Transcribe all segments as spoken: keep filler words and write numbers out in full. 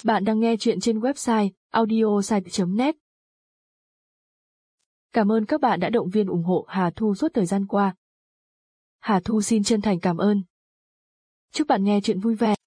Bạn đang nghe chuyện trên website audiosite chấm net. Cảm ơn các bạn đã động viên ủng hộ Hà Thu suốt thời gian qua. Hà Thu xin chân thành cảm ơn. Chúc bạn nghe chuyện vui vẻ.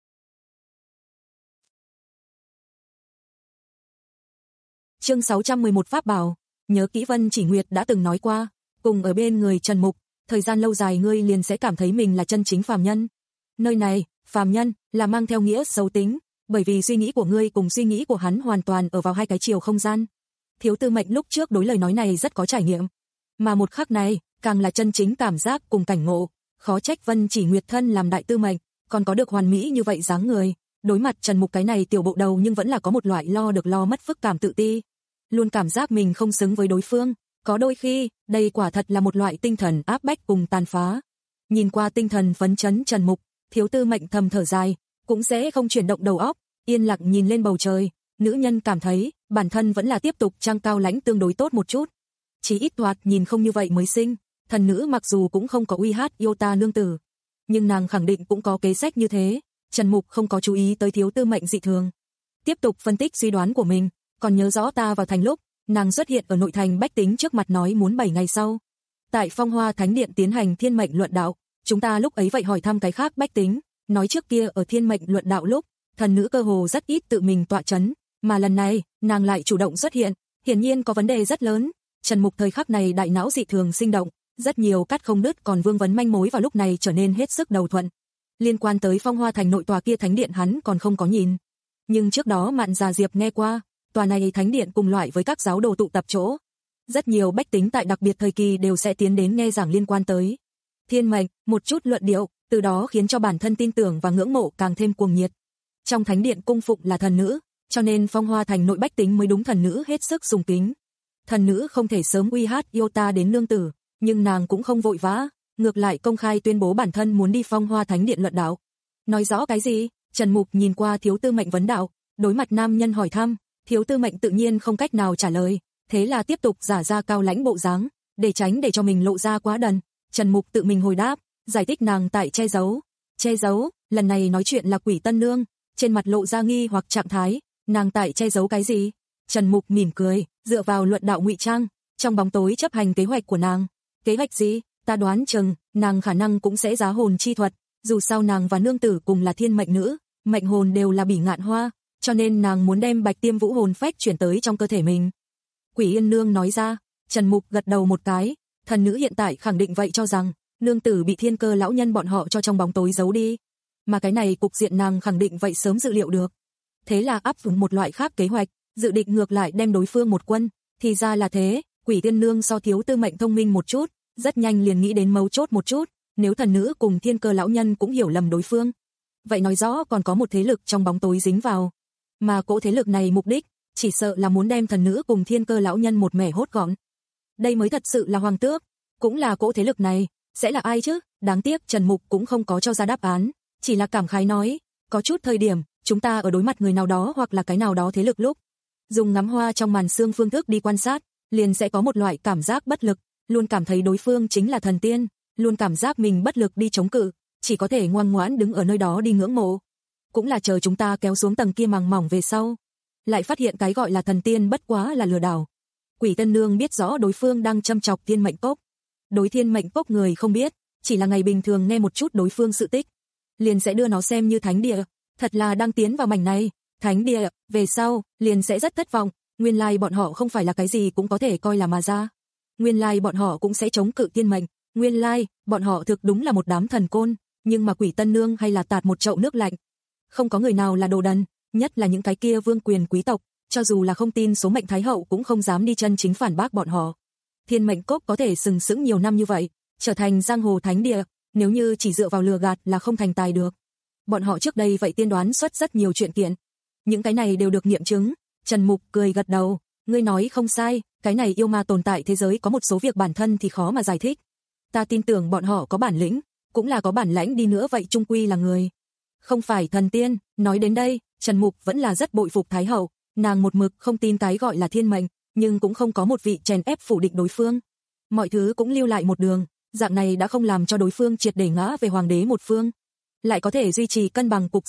Chương sáu trăm mười một Pháp bảo. Nhớ kỹ Vân Chỉ Nguyệt đã từng nói qua, cùng ở bên người Trần Mục, thời gian lâu dài ngươi liền sẽ cảm thấy mình là chân chính phàm nhân. Nơi này, phàm nhân, là mang theo nghĩa xấu tính, bởi vì suy nghĩ của ngươi cùng suy nghĩ của hắn hoàn toàn ở vào hai cái chiều không gian. Thiếu Tư Mệnh lúc trước đối lời nói này rất có trải nghiệm, mà một khắc này, càng là chân chính cảm giác cùng cảnh ngộ, khó trách Vân Chỉ Nguyệt thân làm đại tư mệnh, còn có được hoàn mỹ như vậy dáng người, đối mặt Trần Mục cái này tiểu bộ đầu nhưng vẫn là có một loại lo được lo mất phức cảm tự ti, luôn cảm giác mình không xứng với đối phương, có đôi khi, đây quả thật là một loại tinh thần áp bách cùng tàn phá. Nhìn qua tinh thần phấn chấn Trần Mục, Thiếu Tư Mệnh thầm thở dài, cũng sẽ không chuyển động đầu óc, yên lặng nhìn lên bầu trời, nữ nhân cảm thấy, bản thân vẫn là tiếp tục trang cao lãnh tương đối tốt một chút. Chỉ ít thoạt nhìn không như vậy mới sinh, thần nữ mặc dù cũng không có uy hát yêu ta nương tử, nhưng nàng khẳng định cũng có kế sách như thế. Trần Mục không có chú ý tới Thiếu Tư Mệnh dị thường, tiếp tục phân tích suy đoán của mình, còn nhớ rõ ta vào thành lúc, nàng xuất hiện ở nội thành bách tính trước mặt nói muốn bảy ngày sau, tại Phong Hoa Thánh Điện tiến hành thiên mệnh luận đạo, chúng ta lúc ấy vậy hỏi thăm cái khác bách tính, nói trước kia ở thiên mệnh luận đạo lúc, thần nữ cơ hồ rất ít tự mình tọa chấn, mà lần này, nàng lại chủ động xuất hiện, hiển nhiên có vấn đề rất lớn. Trần Mục thời khắc này đại não dị thường sinh động, rất nhiều cắt không đứt còn vương vấn manh mối vào lúc này trở nên hết sức đầu thuận. Liên quan tới Phong Hoa Thành nội tòa kia thánh điện hắn còn không có nhìn, nhưng trước đó Mạn Già Diệp nghe qua, tòa này thánh điện cùng loại với các giáo đồ tụ tập chỗ. Rất nhiều bách tính tại đặc biệt thời kỳ đều sẽ tiến đến nghe giảng liên quan tới thiên mệnh, một chút luận điệu, từ đó khiến cho bản thân tin tưởng và ngưỡng mộ càng thêm cuồng nhiệt. Trong thánh điện cung phụng là thần nữ, cho nên Phong Hoa Thành nội bách tính mới đúng thần nữ hết sức sùng kính. Thần nữ không thể sớm uy hát yêu ta đến nương tử, nhưng nàng cũng không vội vã, ngược lại công khai tuyên bố bản thân muốn đi Phong Hoa Thánh Điện luận đạo. Nói rõ cái gì? Trần Mục nhìn qua Thiếu Tư Mệnh vấn đạo, đối mặt nam nhân hỏi thăm, Thiếu Tư Mệnh tự nhiên không cách nào trả lời, thế là tiếp tục giả ra cao lãnh bộ dáng, để tránh để cho mình lộ ra quá đần. Trần Mục tự mình hồi đáp, giải thích nàng tại che giấu. Che giấu, lần này nói chuyện là Quỷ Tân Nương, trên mặt lộ ra nghi hoặc trạng thái, nàng tại che giấu cái gì? Trần Mục mỉm cười, dựa vào luận đạo ngụy trang, trong bóng tối chấp hành kế hoạch của nàng. Kế hoạch gì? Ta đoán chừng, nàng khả năng cũng sẽ giá hồn chi thuật, dù sao nàng và nương tử cùng là thiên mệnh nữ, mệnh hồn đều là bỉ ngạn hoa, cho nên nàng muốn đem Bạch Tiêm Vũ hồn phách chuyển tới trong cơ thể mình. Quỷ Yên Nương nói ra. Trần Mục gật đầu một cái, thần nữ hiện tại khẳng định vậy cho rằng, nương tử bị Thiên Cơ lão nhân bọn họ cho trong bóng tối giấu đi, mà cái này cục diện nàng khẳng định vậy sớm dự liệu được. Thế là áp dụng một loại khác kế hoạch, dự định ngược lại đem đối phương một quân, thì ra là thế. Quỷ Tiên Nương so Thiếu Tư Mệnh thông minh một chút, rất nhanh liền nghĩ đến mấu chốt một chút, nếu thần nữ cùng Thiên Cơ lão nhân cũng hiểu lầm đối phương, vậy nói rõ còn có một thế lực trong bóng tối dính vào, mà cỗ thế lực này mục đích, chỉ sợ là muốn đem thần nữ cùng Thiên Cơ lão nhân một mẻ hốt gọn. Đây mới thật sự là hoàng tước, cũng là cỗ thế lực này, sẽ là ai chứ? Đáng tiếc Trần Mục cũng không có cho ra đáp án, chỉ là cảm khái nói, có chút thời điểm, chúng ta ở đối mặt người nào đó hoặc là cái nào đó thế lực lúc, dùng ngắm hoa trong màn sương phương thức đi quan sát, liền sẽ có một loại cảm giác bất lực, luôn cảm thấy đối phương chính là thần tiên, luôn cảm giác mình bất lực đi chống cự, chỉ có thể ngoan ngoãn đứng ở nơi đó đi ngưỡng mộ. Cũng là chờ chúng ta kéo xuống tầng kia màng mỏng về sau, lại phát hiện cái gọi là thần tiên bất quá là lừa đảo. Quỷ Tân Nương biết rõ đối phương đang châm chọc Thiên Mệnh Cốc. Đối Thiên Mệnh Cốc người không biết, chỉ là ngày bình thường nghe một chút đối phương sự tích, liền sẽ đưa nó xem như thánh địa, thật là đang tiến vào mảnh này, thánh địa, về sau, liền sẽ rất thất vọng, nguyên lai bọn họ không phải là cái gì cũng có thể coi là mà ra. Nguyên lai bọn họ cũng sẽ chống cự thiên mệnh, nguyên lai, bọn họ thực đúng là một đám thần côn, nhưng mà Quỷ Tân Nương hay là tạt một chậu nước lạnh. Không có người nào là đồ đần, nhất là những cái kia vương quyền quý tộc, cho dù là không tin số mệnh thái hậu cũng không dám đi chân chính phản bác bọn họ. Thiên Mệnh Cốc có thể sừng sững nhiều năm như vậy, trở thành giang hồ thánh địa, nếu như chỉ dựa vào lừa gạt là không thành tài được. Bọn họ trước đây vậy tiên đoán xuất rất nhiều chuyện kiện, những cái này đều được nghiệm chứng. Trần Mục cười gật đầu, ngươi nói không sai, cái này yêu ma tồn tại thế giới có một số việc bản thân thì khó mà giải thích. Ta tin tưởng bọn họ có bản lĩnh, cũng là có bản lãnh đi nữa vậy chung quy là người, không phải thần tiên. Nói đến đây, Trần Mục vẫn là rất bội phục Thái hậu, nàng một mực không tin cái gọi là thiên mệnh, nhưng cũng không có một vị chèn ép phủ định đối phương. Mọi thứ cũng lưu lại một đường, dạng này đã không làm cho đối phương triệt để ngã về hoàng đế một phương, lại có thể duy trì cân bằng cục diện,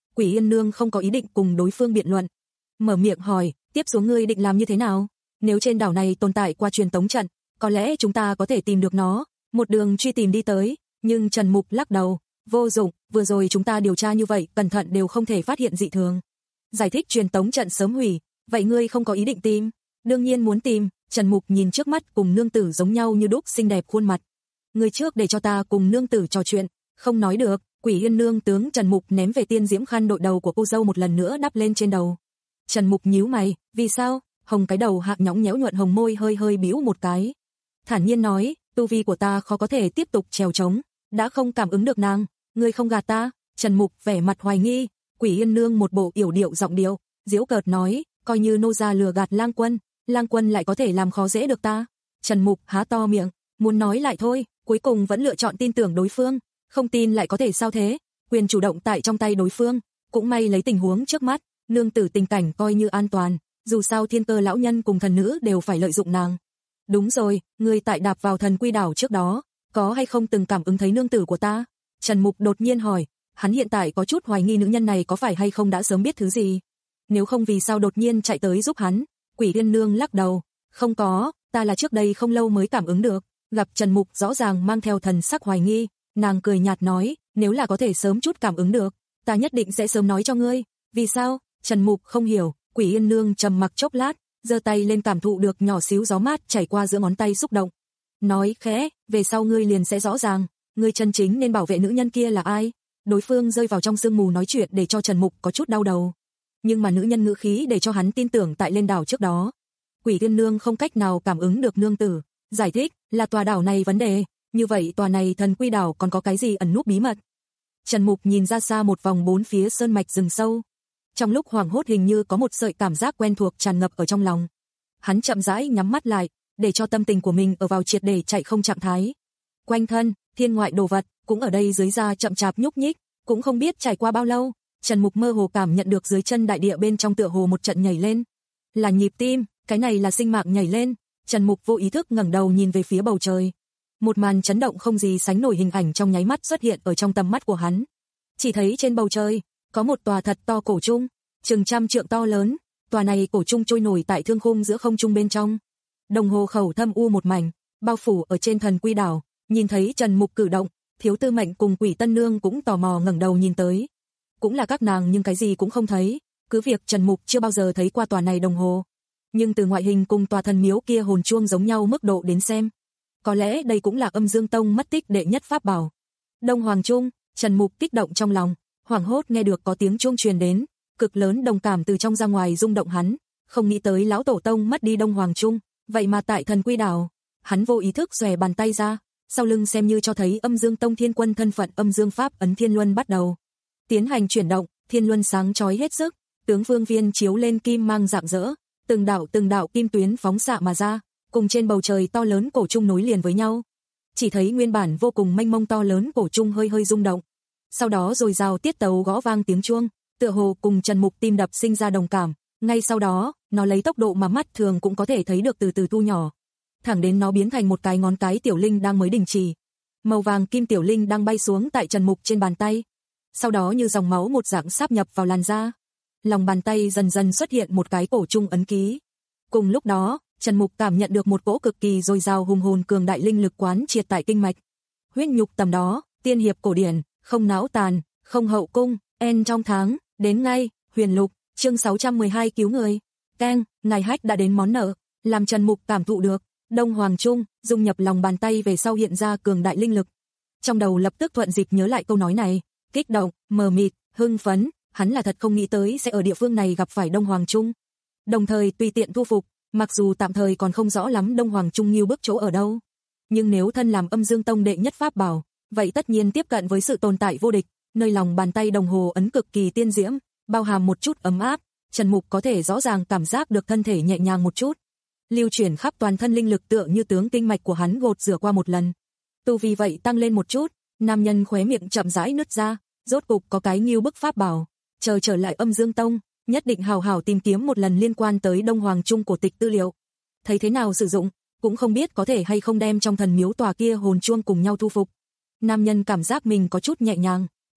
Quỷ Yên Nương không có ý định cùng đối phương biện luận. Mở miệng hỏi, tiếp xuống ngươi định làm như thế nào? Nếu trên đảo này tồn tại qua truyền tống trận, có lẽ chúng ta có thể tìm được nó, một đường truy tìm đi tới, nhưng Trần Mục lắc đầu, vô dụng, vừa rồi chúng ta điều tra như vậy, cẩn thận đều không thể phát hiện dị thường. Giải thích truyền tống trận sớm hủy, vậy ngươi không có ý định tìm? Đương nhiên muốn tìm. Trần Mục nhìn trước mắt cùng nương tử giống nhau như đúc xinh đẹp khuôn mặt. Ngươi trước để cho ta cùng nương tử trò chuyện. Không nói được. Quỷ Yên Nương tướng Trần Mục ném về tiên diễm khăn đội đầu của cô dâu một lần nữa đắp lên trên đầu. Trần Mục nhíu mày, vì sao? Hồng cái đầu hạng nhõng nhẽo nhuận hồng môi hơi hơi bĩu một cái. Thản nhiên nói, tu vi của ta khó có thể tiếp tục trèo trống, đã không cảm ứng được nàng, ngươi không gạt ta? Trần Mục vẻ mặt hoài nghi. Quỷ Yên Nương một bộ yểu điệu giọng điệu, giễu cợt nói, coi như nô gia lừa gạt Lang Quân, Lang Quân lại có thể làm khó dễ được ta? Trần Mục há to miệng, muốn nói lại thôi, cuối cùng vẫn lựa chọn tin tưởng đối phương, không tin lại có thể sao thế? Quyền chủ động tại trong tay đối phương, cũng may lấy tình huống trước mắt, nương tử tình cảnh coi như an toàn, dù sao Thiên Cơ lão nhân cùng thần nữ đều phải lợi dụng nàng. Đúng rồi, ngươi tại đạp vào Thần Quy đảo trước đó, có hay không từng cảm ứng thấy nương tử của ta? Trần Mục đột nhiên hỏi, hắn hiện tại có chút hoài nghi nữ nhân này có phải hay không đã sớm biết thứ gì. Nếu không vì sao đột nhiên chạy tới giúp hắn? Quỷ Yên Nương lắc đầu, không có, ta là trước đây không lâu mới cảm ứng được. Gặp Trần Mục rõ ràng mang theo thần sắc hoài nghi, nàng cười nhạt nói, nếu là có thể sớm chút cảm ứng được, ta nhất định sẽ sớm nói cho ngươi. Vì sao? Trần Mục không hiểu. Quỷ Yên Nương trầm mặc chốc lát, giơ tay lên cảm thụ được nhỏ xíu gió mát chảy qua giữa ngón tay xúc động. Nói khẽ, về sau ngươi liền sẽ rõ ràng, ngươi chân chính nên bảo vệ nữ nhân kia là ai. Đối phương rơi vào trong sương mù nói chuyện để cho Trần Mục có chút đau đầu. Nhưng mà nữ nhân ngữ khí để cho hắn tin tưởng tại lên đảo trước đó. Quỷ Yên Nương không cách nào cảm ứng được nương tử, giải thích là tòa đảo này vấn đề, như vậy tòa này Thần Quy đảo còn có cái gì ẩn núp bí mật? Trần Mục nhìn ra xa một vòng bốn phía sơn mạch rừng sâu. Trong lúc hoảng hốt hình như có một sợi cảm giác quen thuộc tràn ngập ở trong lòng. Hắn chậm rãi nhắm mắt lại, để cho tâm tình của mình ở vào triệt để chạy không trạng thái. Quanh thân, thiên ngoại đồ vật, cũng ở đây dưới da chậm chạp nhúc nhích, cũng không biết trải qua bao lâu, Trần Mục mơ hồ cảm nhận được dưới chân đại địa bên trong tựa hồ một trận nhảy lên. Là nhịp tim, cái này là sinh mạng nhảy lên. Trần Mục vô ý thức ngẩng đầu nhìn về phía bầu trời. Một màn chấn động không gì sánh nổi hình ảnh trong nháy mắt xuất hiện ở trong tầm mắt của hắn. Chỉ thấy trên bầu trời, có một tòa thật to cổ trung, chừng trăm trượng to lớn, tòa này cổ trung trôi nổi tại thương khung giữa không trung bên trong. Đồng hồ khẩu thâm u một mảnh, bao phủ ở trên Thần Quy đảo, nhìn thấy Trần Mục cử động, Thiếu Tư Mệnh cùng Quỷ Tân Nương cũng tò mò ngẩng đầu nhìn tới. Cũng là các nàng nhưng cái gì cũng không thấy, cứ việc Trần Mục chưa bao giờ thấy qua tòa này đồng hồ, nhưng từ ngoại hình cùng tòa thần miếu kia hồn chuông giống nhau mức độ đến xem, có lẽ đây cũng là Âm Dương Tông mất tích đệ nhất pháp bảo. Đông Hoàng Trung, Trần Mục kích động trong lòng, hoảng hốt nghe được có tiếng chuông truyền đến, cực lớn đồng cảm từ trong ra ngoài rung động hắn, không nghĩ tới lão tổ tông mất đi Đông Hoàng Trung, vậy mà tại Thần Quy đảo. Hắn vô ý thức xòe bàn tay ra, sau lưng xem như cho thấy Âm Dương Tông Thiên Quân thân phận Âm Dương Pháp ấn Thiên Luân bắt đầu tiến hành chuyển động, Thiên Luân sáng chói hết sức, tướng vương viên chiếu lên kim mang rạng rỡ, từng đạo từng đạo kim tuyến phóng xạ mà ra, cùng trên bầu trời to lớn cổ trung nối liền với nhau. Chỉ thấy nguyên bản vô cùng mênh mông to lớn cổ trung hơi hơi rung động. Sau đó rồi rào tiết tấu gõ vang tiếng chuông, tựa hồ cùng Trần Mục tim đập sinh ra đồng cảm, ngay sau đó, nó lấy tốc độ mà mắt thường cũng có thể thấy được từ từ thu nhỏ, thẳng đến nó biến thành một cái ngón cái tiểu linh đang mới đình chỉ. Màu vàng kim tiểu linh đang bay xuống tại Trần Mục trên bàn tay, sau đó như dòng máu một dạng sáp nhập vào làn da. Lòng bàn tay dần dần xuất hiện một cái cổ trung ấn ký. Cùng lúc đó, Trần Mục cảm nhận được một cỗ cực kỳ dồi dào hùng hồn cường đại linh lực quán triệt tại kinh mạch. Huyết nhục tầm đó, tiên hiệp cổ điển, không não tàn, không hậu cung, en trong tháng, đến ngay, huyền lục, chương sáu trăm mười hai cứu người. Keng, ngài hách đã đến món nợ, làm Trần Mục cảm thụ được, Đông Hoàng Trung, dung nhập lòng bàn tay về sau hiện ra cường đại linh lực. Trong đầu lập tức thuận dịp nhớ lại câu nói này, kích động, mờ mịt, hưng phấn, hắn là thật không nghĩ tới sẽ ở địa phương này gặp phải Đông Hoàng Trung. Đồng thời tùy tiện thu phục, mặc dù tạm thời còn không rõ lắm Đông Hoàng Trung nghiêu bức chỗ ở đâu, nhưng nếu thân làm Âm Dương Tông đệ nhất pháp bảo, vậy tất nhiên tiếp cận với sự tồn tại vô địch, nơi lòng bàn tay đồng hồ ấn cực kỳ tiên diễm, bao hàm một chút ấm áp, Trần Mục có thể rõ ràng cảm giác được thân thể nhẹ nhàng một chút. Lưu chuyển khắp toàn thân linh lực tựa như tướng kinh mạch của hắn gột rửa qua một lần. Tu vì vậy tăng lên một chút, nam nhân khóe miệng chậm rãi nứt ra, rốt cục có cái nghiêu bức pháp bảo, chờ trở lại Âm Dương Tông, nhất định hào hảo tìm kiếm một lần liên quan tới Đông Hoàng Trung cổ tịch tư liệu. Thấy thế nào sử dụng, cũng không biết có thể hay không đem trong thần miếu tòa kia hồn chuông cùng nhau thu phục. Nam nhân cảm giác mình có chút nhẹ nhàng,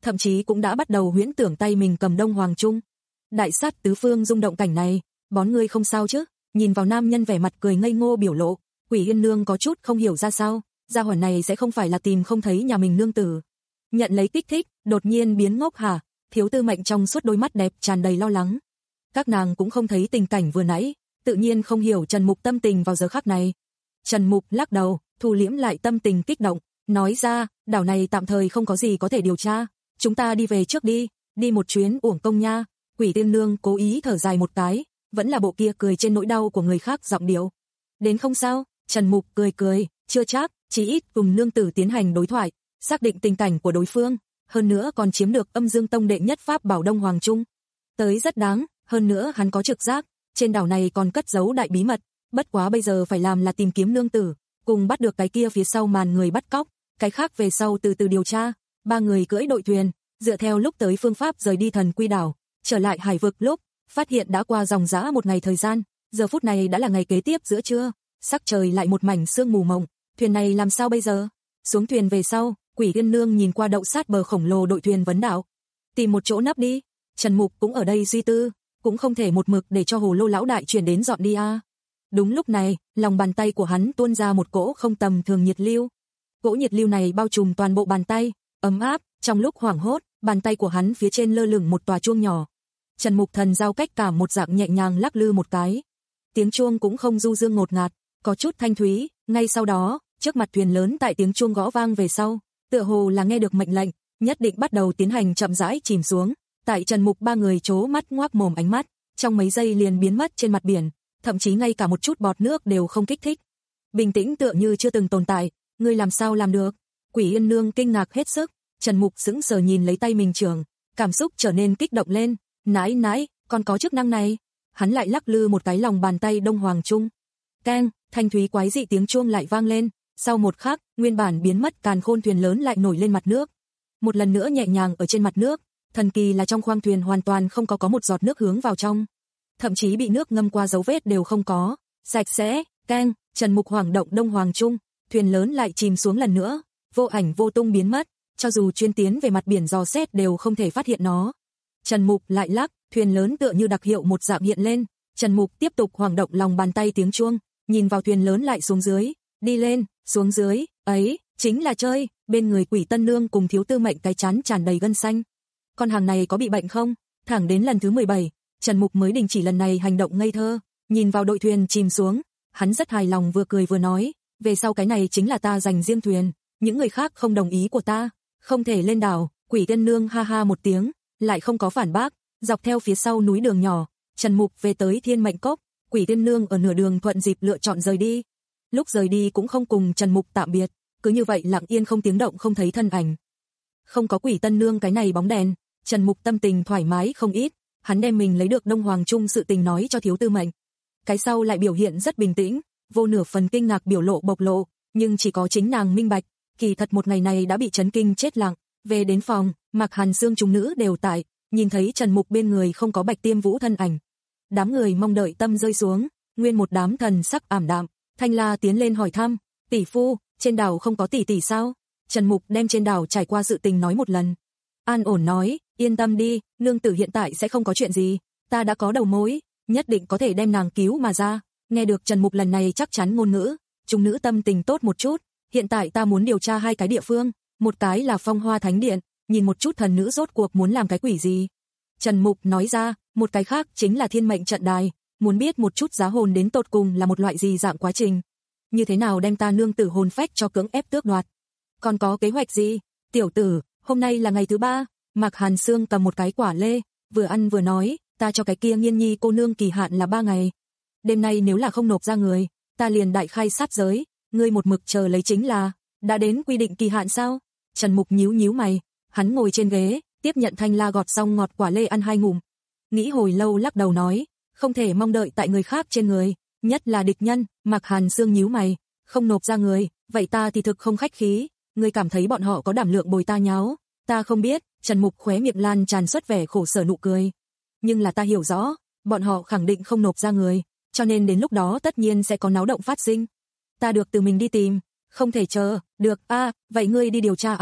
thậm chí cũng đã bắt đầu huyễn tưởng tay mình cầm Đông Hoàng Trung. Đại sát tứ phương rung động cảnh này, bón ngươi không sao chứ? Nhìn vào nam nhân vẻ mặt cười ngây ngô biểu lộ, Quỷ Yên Nương có chút không hiểu ra sao, gia hỏa này sẽ không phải là tìm không thấy nhà mình nương tử. Nhận lấy kích thích, đột nhiên biến ngốc hả? Thiếu Tư Mệnh trong suốt đôi mắt đẹp tràn đầy lo lắng. Các nàng cũng không thấy tình cảnh vừa nãy, tự nhiên không hiểu Trần Mục tâm tình vào giờ khắc này. Trần Mục lắc đầu, thu liễm lại tâm tình kích động, nói ra, đảo này tạm thời không có gì có thể điều tra, chúng ta đi về trước đi, đi một chuyến uổng công nha. Quỷ Yên Nương cố ý thở dài một cái, vẫn là bộ kia cười trên nỗi đau của người khác giọng điệu. Đến không sao, Trần Mục cười cười, chưa chắc, chỉ ít cùng nương tử tiến hành đối thoại, xác định tình cảnh của đối phương, hơn nữa còn chiếm được Âm Dương Tông đệ nhất pháp bảo Đông Hoàng Trung. Tới rất đáng, hơn nữa hắn có trực giác, trên đảo này còn cất giấu đại bí mật, bất quá bây giờ phải làm là tìm kiếm nương tử, cùng bắt được cái kia phía sau màn người bắt cóc, cái khác về sau từ từ điều tra. Ba người cưỡi đội thuyền, dựa theo lúc tới phương pháp rời đi Thần Quy đảo, trở lại hải vực lúc, phát hiện đã qua dòng dã một ngày thời gian, giờ phút này đã là ngày kế tiếp giữa trưa, sắc trời lại một mảnh sương mù mộng, thuyền này làm sao bây giờ? Xuống thuyền về sau, Quỷ Yên Nương nhìn qua đậu sát bờ khổng lồ đội thuyền vấn đạo, tìm một chỗ nấp đi. Trần Mục cũng ở đây suy tư, cũng không thể một mực để cho Hồ Lô lão đại chuyển đến dọn đi a. À. Đúng lúc này, lòng bàn tay của hắn tuôn ra một cỗ không tầm thường nhiệt lưu. Cỗ nhiệt lưu này bao trùm toàn bộ bàn tay, ấm áp, trong lúc hoảng hốt, bàn tay của hắn phía trên lơ lửng một tòa chuông nhỏ. Trần Mục thần giao cách cảm một dạng nhẹ nhàng lắc lư một cái. Tiếng chuông cũng không du dương ngột ngạt, có chút thanh thúy, ngay sau đó, trước mặt thuyền lớn tại tiếng chuông gõ vang về sau, tựa hồ là nghe được mệnh lệnh, nhất định bắt đầu tiến hành chậm rãi chìm xuống. Tại Trần Mục ba người chố mắt ngoác mồm ánh mắt, trong mấy giây liền biến mất trên mặt biển, thậm chí ngay cả một chút bọt nước đều không kích thích. Bình tĩnh tựa như chưa từng tồn tại, ngươi làm sao làm được? Quỷ Yên Nương kinh ngạc hết sức, Trần Mục sững sờ nhìn lấy tay mình trường, cảm xúc trở nên kích động lên, nãi nãi, còn có chức năng này. Hắn lại lắc lư một cái lòng bàn tay Đông Hoàng Trung. Keng, thanh thúy quái dị tiếng chuông lại vang lên, sau một khắc, nguyên bản biến mất càn khôn thuyền lớn lại nổi lên mặt nước. Một lần nữa nhẹ nhàng ở trên mặt nước, thần kỳ là trong khoang thuyền hoàn toàn không có có một giọt nước hướng vào trong. Thậm chí bị nước ngâm qua dấu vết đều không có, sạch sẽ. Keng, Trần Mục hoảng động Đông Hoàng Trung, thuyền lớn lại chìm xuống lần nữa, vô ảnh vô tung biến mất, cho dù chuyên tiến về mặt biển dò xét đều không thể phát hiện nó. Trần Mục lại lắc, thuyền lớn tựa như đặc hiệu một dạng hiện lên, Trần Mục tiếp tục hoảng động lòng bàn tay tiếng chuông, nhìn vào thuyền lớn lại xuống dưới, đi lên, xuống dưới, ấy, chính là chơi. Bên người Quỷ Tân Nương cùng Thiếu Tư Mệnh cái chán tràn đầy gân xanh. Con hàng này có bị bệnh không? Thẳng đến lần thứ mười bảy, Trần Mục mới đình chỉ lần này hành động ngây thơ, nhìn vào đội thuyền chìm xuống, hắn rất hài lòng vừa cười vừa nói, về sau cái này chính là ta dành riêng thuyền, những người khác không đồng ý của ta, không thể lên đảo. Quỷ Tân Nương ha ha một tiếng, lại không có phản bác, dọc theo phía sau núi đường nhỏ, Trần Mục về tới Thiên Mệnh Cốc, Quỷ Tân Nương ở nửa đường thuận dịp lựa chọn rời đi. Lúc rời đi cũng không cùng Trần Mục tạm biệt, cứ như vậy lặng yên không tiếng động không thấy thân ảnh. Không có Quỷ Tân Nương cái này bóng đèn, Trần Mục tâm tình thoải mái không ít, hắn đem mình lấy được Đông Hoàng Trung sự tình nói cho Thiếu Tư Mệnh. Cái sau lại biểu hiện rất bình tĩnh, vô nửa phần kinh ngạc biểu lộ bộc lộ, nhưng chỉ có chính nàng minh bạch, kỳ thật một ngày này đã bị chấn kinh chết lặng. Về đến phòng, Mạc Hàn Sương chúng nữ đều tại, nhìn thấy Trần Mục bên người không có Bạch Tiêm Vũ thân ảnh. Đám người mong đợi tâm rơi xuống, nguyên một đám thần sắc ảm đạm. Thanh La tiến lên hỏi thăm, tỷ phu, trên đảo không có tỷ tỷ sao? Trần Mục đem trên đảo trải qua sự tình nói một lần. An ổn nói, yên tâm đi, nương tử hiện tại sẽ không có chuyện gì, ta đã có đầu mối, nhất định có thể đem nàng cứu mà ra. Nghe được Trần Mục lần này chắc chắn ngôn ngữ, chúng nữ tâm tình tốt một chút, hiện tại ta muốn điều tra hai cái địa phương, một cái là Phong Hoa Thánh Điện, nhìn một chút thần nữ rốt cuộc muốn làm cái quỷ gì. Trần Mục nói ra, một cái khác chính là Thiên Mệnh Trận Đài, muốn biết một chút giá hồn đến tột cùng là một loại gì dạng quá trình. Như thế nào đem ta nương tử hồn phách cho cưỡng ép tước đoạt. Còn có kế hoạch gì? Tiểu tử, hôm nay là ngày thứ ba, Mạc Hàn Sương cầm một cái quả lê, vừa ăn vừa nói, ta cho cái kia Nghiên Nhi cô nương kỳ hạn là ba ngày. Đêm nay nếu là không nộp ra người, ta liền đại khai sát giới, ngươi một mực chờ lấy chính là, đã đến quy định kỳ hạn sao? Trần Mục nhíu nhíu mày, hắn ngồi trên ghế, tiếp nhận Thanh La gọt xong ngọt quả lê ăn hai ngụm. Nghĩ hồi lâu lắc đầu nói, không thể mong đợi tại người khác trên người, nhất là địch nhân. Mạc Hàn Sương nhíu mày, không nộp ra người, vậy ta thì thực không khách khí, ngươi cảm thấy bọn họ có đảm lượng bồi ta nháo? Ta không biết. Trần Mục khóe miệng lan tràn xuất vẻ khổ sở nụ cười. Nhưng là ta hiểu rõ, bọn họ khẳng định không nộp ra người, cho nên đến lúc đó tất nhiên sẽ có náo động phát sinh. Ta được tự mình đi tìm, không thể chờ. Được a, à, vậy ngươi đi điều tra a. À.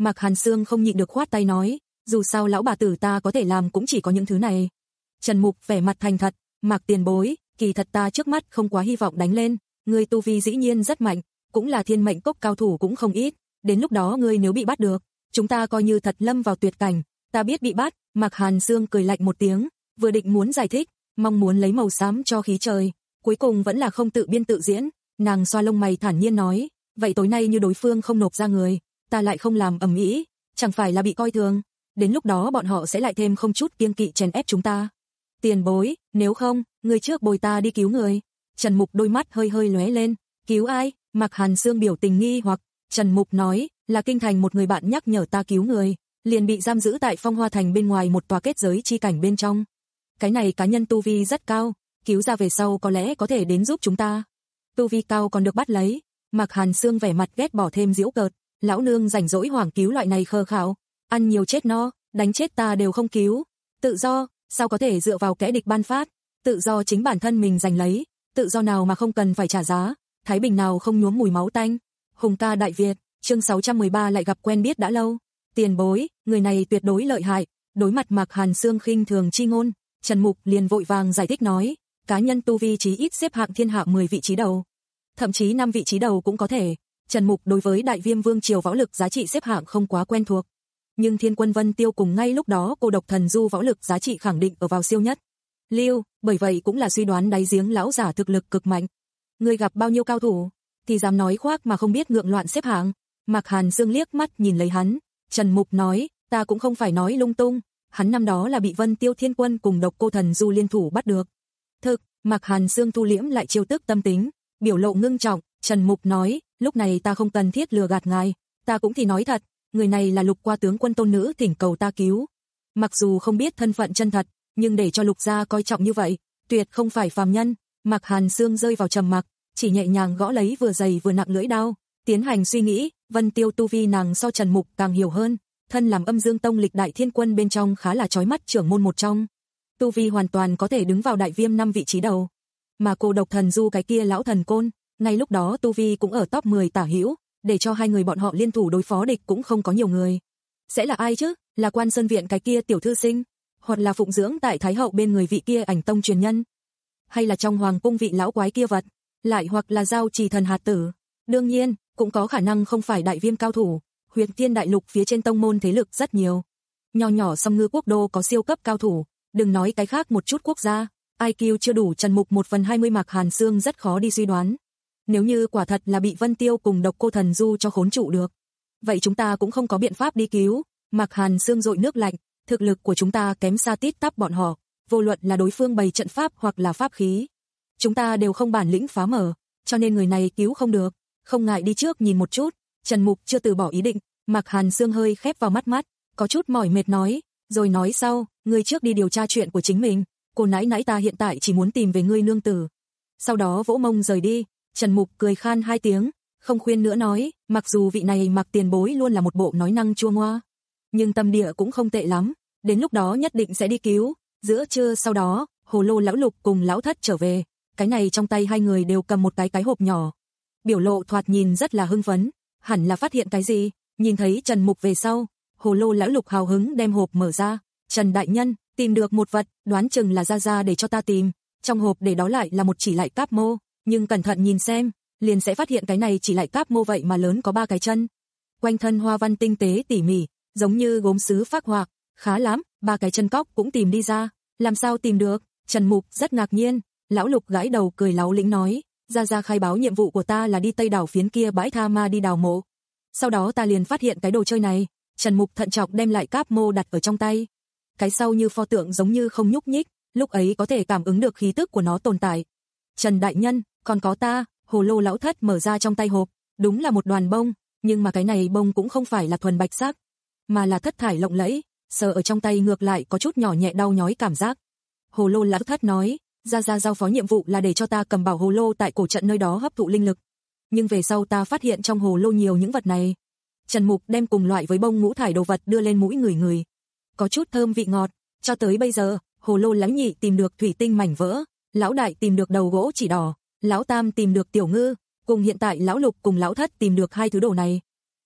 Mạc Hàn Sương không nhịn được khoát tay nói, dù sao lão bà tử ta có thể làm cũng chỉ có những thứ này. Trần Mục vẻ mặt thành thật, Mạc tiền bối, kỳ thật ta trước mắt không quá hy vọng đánh lên, ngươi tu vi dĩ nhiên rất mạnh, cũng là thiên mệnh cốc cao thủ cũng không ít, đến lúc đó ngươi nếu bị bắt được, chúng ta coi như thật lâm vào tuyệt cảnh, ta biết bị bắt. Mạc Hàn Sương cười lạnh một tiếng, vừa định muốn giải thích, mong muốn lấy màu xám cho khí trời, cuối cùng vẫn là không tự biên tự diễn, nàng xoa lông mày thản nhiên nói, vậy tối nay như đối phương không nộp ra người, ta lại không làm ầm ĩ, chẳng phải là bị coi thường, đến lúc đó bọn họ sẽ lại thêm không chút kiêng kỵ chèn ép chúng ta. Tiền bối, nếu không, người trước bồi ta đi cứu người. Trần Mục đôi mắt hơi hơi lóe lên, cứu ai? Mạc Hàn Sương biểu tình nghi hoặc, Trần Mục nói, là kinh thành một người bạn nhắc nhở ta cứu người, liền bị giam giữ tại Phong Hoa Thành bên ngoài một tòa kết giới chi cảnh bên trong. Cái này cá nhân tu vi rất cao, cứu ra về sau có lẽ có thể đến giúp chúng ta. Tu vi cao còn được bắt lấy. Mạc Hàn Sương vẻ mặt ghét bỏ thêm giễu cợt, lão nương rảnh rỗi hoảng cứu loại này khờ khạo, ăn nhiều chết no, đánh chết ta đều không cứu. Tự do, sao có thể dựa vào kẻ địch ban phát, tự do chính bản thân mình giành lấy, tự do nào mà không cần phải trả giá, thái bình nào không nhuốm mùi máu tanh. Hùng ca Đại Việt, chương sáu trăm mười ba lại gặp quen biết đã lâu. Tiền bối, người này tuyệt đối lợi hại. Đối mặt Mạc Hàn Sương khinh thường chi ngôn, Trần Mục liền vội vàng giải thích nói, cá nhân tu vi chí ít xếp hạng thiên hạ mười vị trí đầu, thậm chí năm vị trí đầu cũng có thể. Trần Mục đối với Đại Viêm Vương triều võ lực giá trị xếp hạng không quá quen thuộc, nhưng Thiên Quân Vân Tiêu cùng ngay lúc đó Cô Độc Thần Du võ lực giá trị khẳng định ở vào siêu nhất lưu, bởi vậy cũng là suy đoán đáy giếng lão giả thực lực cực mạnh. Người gặp bao nhiêu cao thủ, thì dám nói khoác mà không biết ngượng loạn xếp hạng. Mạc Hàn Sương liếc mắt nhìn lấy hắn, Trần Mục nói, ta cũng không phải nói lung tung, hắn năm đó là bị Vân Tiêu Thiên Quân cùng Độc Cô Thần Du liên thủ bắt được. Thực, Mạc Hàn Sương thu liễm lại chiêu tức tâm tính, biểu lộ ngưng trọng. Trần Mục nói, lúc này ta không cần thiết lừa gạt ngài, ta cũng thì nói thật, người này là Lục Qua tướng quân tôn nữ thỉnh cầu ta cứu. Mặc dù không biết thân phận chân thật, nhưng để cho Lục gia coi trọng như vậy, tuyệt không phải phàm nhân. Mạc Hàn Sương rơi vào trầm mặc, chỉ nhẹ nhàng gõ lấy vừa dày vừa nặng lưỡi đao, tiến hành suy nghĩ. Vân Tiêu tu vi nàng so Trần Mục càng hiểu hơn, thân làm Âm Dương Tông lịch đại thiên quân bên trong khá là chói mắt trưởng môn một trong, tu vi hoàn toàn có thể đứng vào Đại Viêm năm vị trí đầu. Mà Cô Độc Thần Du cái kia lão thần côn, ngay lúc đó tu vi cũng ở top mười tả hữu, để cho hai người bọn họ liên thủ đối phó địch cũng không có nhiều người. Sẽ là ai chứ? Là Quan Sơn viện cái kia tiểu thư sinh, hoặc là phụng dưỡng tại Thái hậu bên người vị kia Ảnh Tông truyền nhân, hay là trong hoàng cung vị lão quái kia vật, lại hoặc là Giao Trì thần hạt tử. Đương nhiên, cũng có khả năng không phải Đại Viêm cao thủ, Huyền Thiên đại lục phía trên tông môn thế lực rất nhiều. Nho nhỏ Song Ngư quốc đô có siêu cấp cao thủ, đừng nói cái khác một chút quốc gia, i kiu chưa đủ Trần Mục một phần hai mươi Mạc Hàn Sương rất khó đi suy đoán. Nếu như quả thật là bị Vân Tiêu cùng Độc Cô Thần Du cho khốn trụ được, vậy chúng ta cũng không có biện pháp đi cứu. Mạc Hàn Sương dội nước lạnh, thực lực của chúng ta kém xa tít tắp bọn họ, vô luận là đối phương bày trận pháp hoặc là pháp khí, chúng ta đều không bản lĩnh phá mở, cho nên người này cứu không được, không ngại đi trước nhìn một chút. Trần Mục chưa từ bỏ ý định. Mạc Hàn Sương hơi khép vào mắt mắt, có chút mỏi mệt nói, rồi nói sau, ngươi trước đi điều tra chuyện của chính mình, cô nãi nãi ta hiện tại chỉ muốn tìm về ngươi nương tử. Sau đó vỗ mông rời đi. Trần Mục cười khan hai tiếng, không khuyên nữa nói, mặc dù vị này Mạc tiền bối luôn là một bộ nói năng chua ngoa, nhưng tâm địa cũng không tệ lắm, đến lúc đó nhất định sẽ đi cứu. Giữa trưa sau đó, Hồ Lô lão Lục cùng lão Thất trở về, cái này trong tay hai người đều cầm một cái cái hộp nhỏ, biểu lộ thoạt nhìn rất là hưng phấn, hẳn là phát hiện cái gì. Nhìn thấy Trần Mục về sau, Hồ Lô lão Lục hào hứng đem hộp mở ra, Trần đại nhân, tìm được một vật, đoán chừng là ra ra để cho ta tìm. Trong hộp để đó lại là một chỉ lại cáp mô, nhưng cẩn thận nhìn xem, liền sẽ phát hiện cái này chỉ lại cáp mô vậy mà lớn có ba cái chân, quanh thân hoa văn tinh tế tỉ mỉ, giống như gốm sứ phác họa, khá lắm. Ba cái chân cóc cũng tìm đi ra, làm sao tìm được? Trần Mục rất ngạc nhiên. Lão Lục gãi đầu cười láu lĩnh nói, ra ra khai báo nhiệm vụ của ta là đi Tây đảo phiến kia bãi tha ma đi đào mộ, sau đó ta liền phát hiện cái đồ chơi này. Trần Mục thận trọng đem lại cáp mô đặt ở trong tay, cái sau như pho tượng giống như không nhúc nhích, lúc ấy có thể cảm ứng được khí tức của nó tồn tại. Trần đại nhân, còn có ta. Hồ Lô lão Thất mở ra trong tay hộp, đúng là một đoàn bông, nhưng mà cái này bông cũng không phải là thuần bạch sắc, mà là thất thải lộng lẫy, sờ ở trong tay ngược lại có chút nhỏ nhẹ đau nhói cảm giác. Hồ Lô lão Thất nói, ra ra giao phó nhiệm vụ là để cho ta cầm bảo hồ lô tại cổ trận nơi đó hấp thụ linh lực, nhưng về sau ta phát hiện trong hồ lô nhiều những vật này. Trần Mục đem cùng loại với bông ngũ thải đồ vật đưa lên mũi người người, có chút thơm vị ngọt. Cho tới bây giờ, Hồ Lô lão nhị tìm được thủy tinh mảnh vỡ, lão đại tìm được đầu gỗ chỉ đỏ, lão tam tìm được tiểu ngư, cùng hiện tại lão Lục cùng lão Thất tìm được hai thứ đồ này.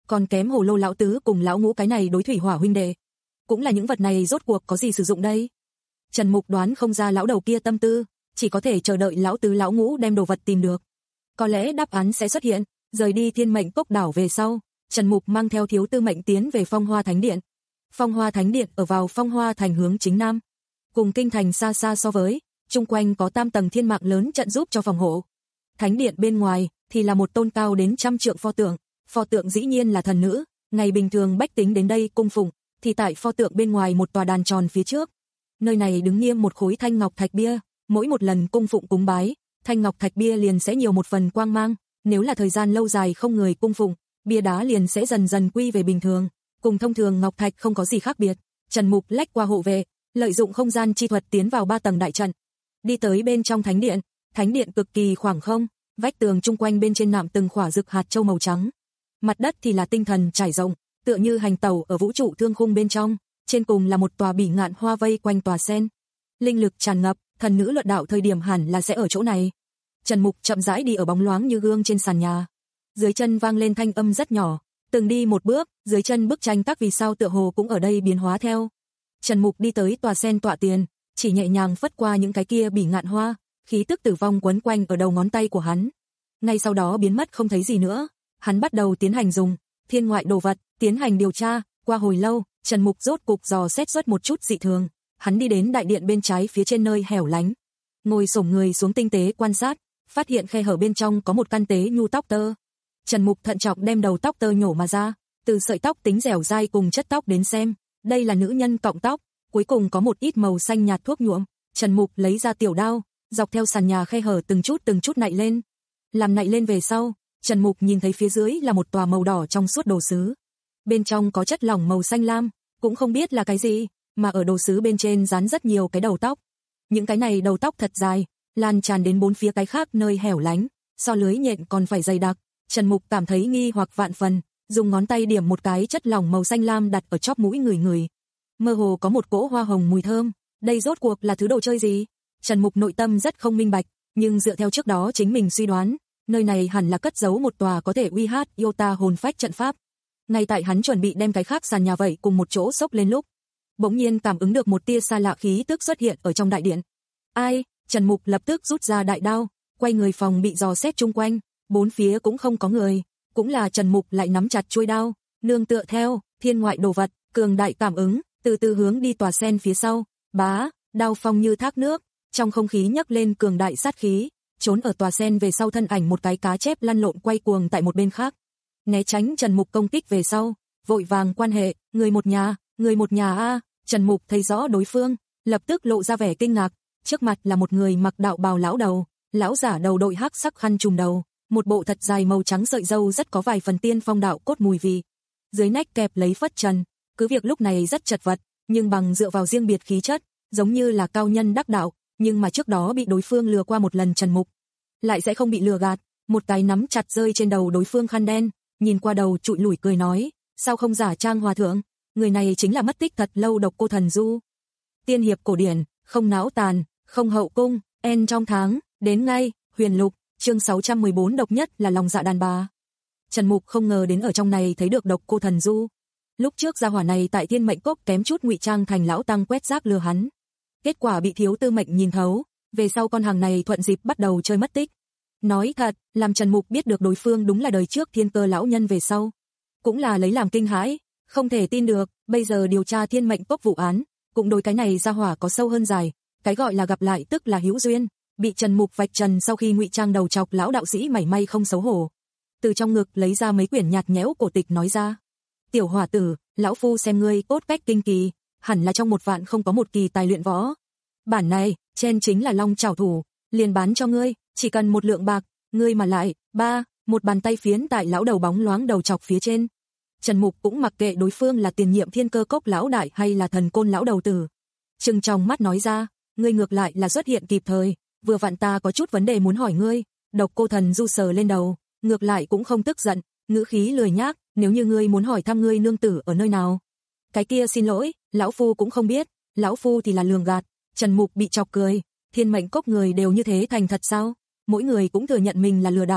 còn kém hồ lô lão tứ cùng lão ngũ cái này đối thủy hỏa huynh đệ. Cũng là những vật này rốt cuộc có gì sử dụng đây? Trần Mục đoán không ra lão đầu kia tâm tư, chỉ có thể chờ đợi lão tứ lão ngũ đem đồ vật tìm được. Có lẽ đáp án sẽ xuất hiện, rời đi Thiên Mệnh Cốc đảo về sau, Trần Mục mang theo Thiếu Tư Mệnh tiến về Phong Hoa Thánh Điện. Phong Hoa Thánh Điện ở vào Phong Hoa thành hướng chính nam, cùng kinh thành xa xa so với, chung quanh có tam tầng thiên mạng lớn trận giúp cho phòng hộ. Thánh điện bên ngoài thì là một tôn cao đến trăm trượng pho tượng, pho tượng dĩ nhiên là thần nữ, ngày bình thường bách tính đến đây cung phụng, thì tại pho tượng bên ngoài một tòa đàn tròn phía trước. Nơi này đứng nghiêm một khối thanh ngọc thạch bia, mỗi một lần cung phụng cúng bái, thanh ngọc thạch bia liền sẽ nhiều một phần quang mang, nếu là thời gian lâu dài không người cung phụng, bia đá liền sẽ dần dần quy về bình thường, cùng thông thường ngọc thạch không có gì khác biệt. Trần Mục lách qua hộ vệ, lợi dụng không gian chi thuật tiến vào ba tầng đại trận, đi tới bên trong thánh điện. Thánh điện cực kỳ khoảng không, vách tường chung quanh bên trên nạm từng khỏa rực hạt châu màu trắng, mặt đất thì là tinh thần trải rộng, tựa như hành tẩu ở vũ trụ thương khung bên trong, trên cùng là một tòa bỉ ngạn hoa vây quanh tòa sen. Linh lực tràn ngập, thần nữ luận đạo thời điểm hẳn là sẽ ở chỗ này. Trần Mục chậm rãi đi ở bóng loáng như gương trên sàn nhà. Dưới chân vang lên thanh âm rất nhỏ, từng đi một bước, dưới chân bức tranh các vì sao tựa hồ cũng ở đây biến hóa theo. Trần Mục đi tới tòa sen tọa tiền, chỉ nhẹ nhàng phất qua những cái kia bỉ ngạn hoa, khí tức tử vong quấn quanh ở đầu ngón tay của hắn. Ngay sau đó biến mất không thấy gì nữa. Hắn bắt đầu tiến hành dùng thiên ngoại đồ vật, tiến hành điều tra. Qua hồi lâu, Trần Mục rốt cục dò xét xuất một chút dị thường. Hắn đi đến đại điện bên trái phía trên nơi hẻo lánh, ngồi xổm người xuống tinh tế quan sát, phát hiện khe hở bên trong có một căn tế nhu tóc tơ. Trần Mục thận trọng đem đầu tóc tơ nhổ mà ra, từ sợi tóc tính dẻo dai cùng chất tóc đến xem, đây là nữ nhân cọng tóc, cuối cùng có một ít màu xanh nhạt thuốc nhuộm. Trần Mục lấy ra tiểu đao, dọc theo sàn nhà khe hở từng chút từng chút nạy lên. Làm nạy lên về sau, Trần Mục nhìn thấy phía dưới là một tòa màu đỏ trong suốt đồ sứ. Bên trong có chất lỏng màu xanh lam, cũng không biết là cái gì, mà ở đồ sứ bên trên dán rất nhiều cái đầu tóc. Những cái này đầu tóc thật dài, lan tràn đến bốn phía cái khác nơi hẻo lánh, so lưới nhện còn phải dày đặc. Trần Mục cảm thấy nghi hoặc vạn phần, dùng ngón tay điểm một cái chất lỏng màu xanh lam đặt ở chóp mũi người người. Mơ hồ có một cỗ hoa hồng mùi thơm, đây rốt cuộc là thứ đồ chơi gì? Trần Mục nội tâm rất không minh bạch, nhưng dựa theo trước đó chính mình suy đoán, nơi này hẳn là cất giấu một tòa có thể uy hát Iota hồn phách trận pháp. Ngay tại hắn chuẩn bị đem cái khác sàn nhà vậy cùng một chỗ xốc lên lúc, bỗng nhiên cảm ứng được một tia xa lạ khí tức xuất hiện ở trong đại điện. Ai? Trần Mục lập tức rút ra đại đao, quay người phòng bị dò xét chung quanh, bốn phía cũng không có người, cũng là Trần Mục lại nắm chặt chuôi đao, nương tựa theo thiên ngoại đồ vật, cường đại cảm ứng, từ từ hướng đi tòa sen phía sau. Bá, đao phong như thác nước, trong không khí nhấc lên cường đại sát khí, trốn ở tòa sen về sau thân ảnh một cái cá chép lăn lộn quay cuồng tại một bên khác. Né tránh Trần Mục công kích về sau, vội vàng quan hệ, người một nhà, người một nhà a. Trần Mục thấy rõ đối phương, lập tức lộ ra vẻ kinh ngạc, trước mặt là một người mặc đạo bào lão đầu, lão giả đầu đội hắc sắc khăn trùm đầu, một bộ thật dài màu trắng sợi râu rất có vài phần tiên phong đạo cốt mùi vị. Dưới nách kẹp lấy phất trần, cứ việc lúc này rất chật vật, nhưng bằng dựa vào riêng biệt khí chất, giống như là cao nhân đắc đạo, nhưng mà trước đó bị đối phương lừa qua một lần Trần Mục, lại sẽ không bị lừa gạt, một tay nắm chặt rơi trên đầu đối phương khăn đen, nhìn qua đầu trụi lủi cười nói, sao không giả trang hòa thượng, người này chính là mất tích thật lâu Độc Cô Thần Du. Tiên hiệp cổ điển, không não tàn, không hậu cung, en trong tháng, đến ngay, Huyền Lục, chương sáu trăm mười bốn độc nhất là lòng dạ đàn bà. Trần Mục không ngờ đến ở trong này thấy được Độc Cô Thần Du. Lúc trước gia hỏa này tại Thiên Mệnh Cốc kém chút ngụy trang thành lão tăng quét rác lừa hắn. Kết quả bị Thiếu Tư Mệnh nhìn thấu, về sau con hàng này thuận dịp bắt đầu chơi mất tích. Nói thật, làm Trần Mục biết được đối phương đúng là đời trước Thiên Cơ lão nhân về sau, cũng là lấy làm kinh hãi, không thể tin được, bây giờ điều tra Thiên Mệnh Cốc vụ án, cũng đối cái này gia hỏa có sâu hơn dài, cái gọi là gặp lại tức là hữu duyên, bị Trần Mục vạch trần sau khi ngụy trang đầu chọc lão đạo sĩ mảy may không xấu hổ. Từ trong ngực lấy ra mấy quyển nhạt nhẽo cổ tịch nói ra, tiểu hỏa tử, lão phu xem ngươi cốt cách kinh kỳ, hẳn là trong một vạn không có một kỳ tài luyện võ. Bản này, trên chính là long trảo thủ, liền bán cho ngươi, chỉ cần một lượng bạc, ngươi mà lại, ba, một bàn tay phiến tại lão đầu bóng loáng đầu chọc phía trên. Trần Mục cũng mặc kệ đối phương là tiền nhiệm Thiên Cơ Cốc lão đại hay là Thần Côn lão đầu tử. Trừng trong mắt nói ra, ngươi ngược lại là xuất hiện kịp thời, vừa vặn ta có chút vấn đề muốn hỏi ngươi. Độc Cô Thần Du sờ lên đầu, ngược lại cũng không tức giận, ngữ khí lười nhác, nếu như ngươi muốn hỏi thăm ngươi nương tử ở nơi nào. Cái kia xin lỗi, lão phu cũng không biết, lão phu thì là lường gạt. Trần Mục bị chọc cười, Thiên Mệnh Cốc người đều như thế thành thật sao? Mỗi người cũng thừa nhận mình là lừa đảo,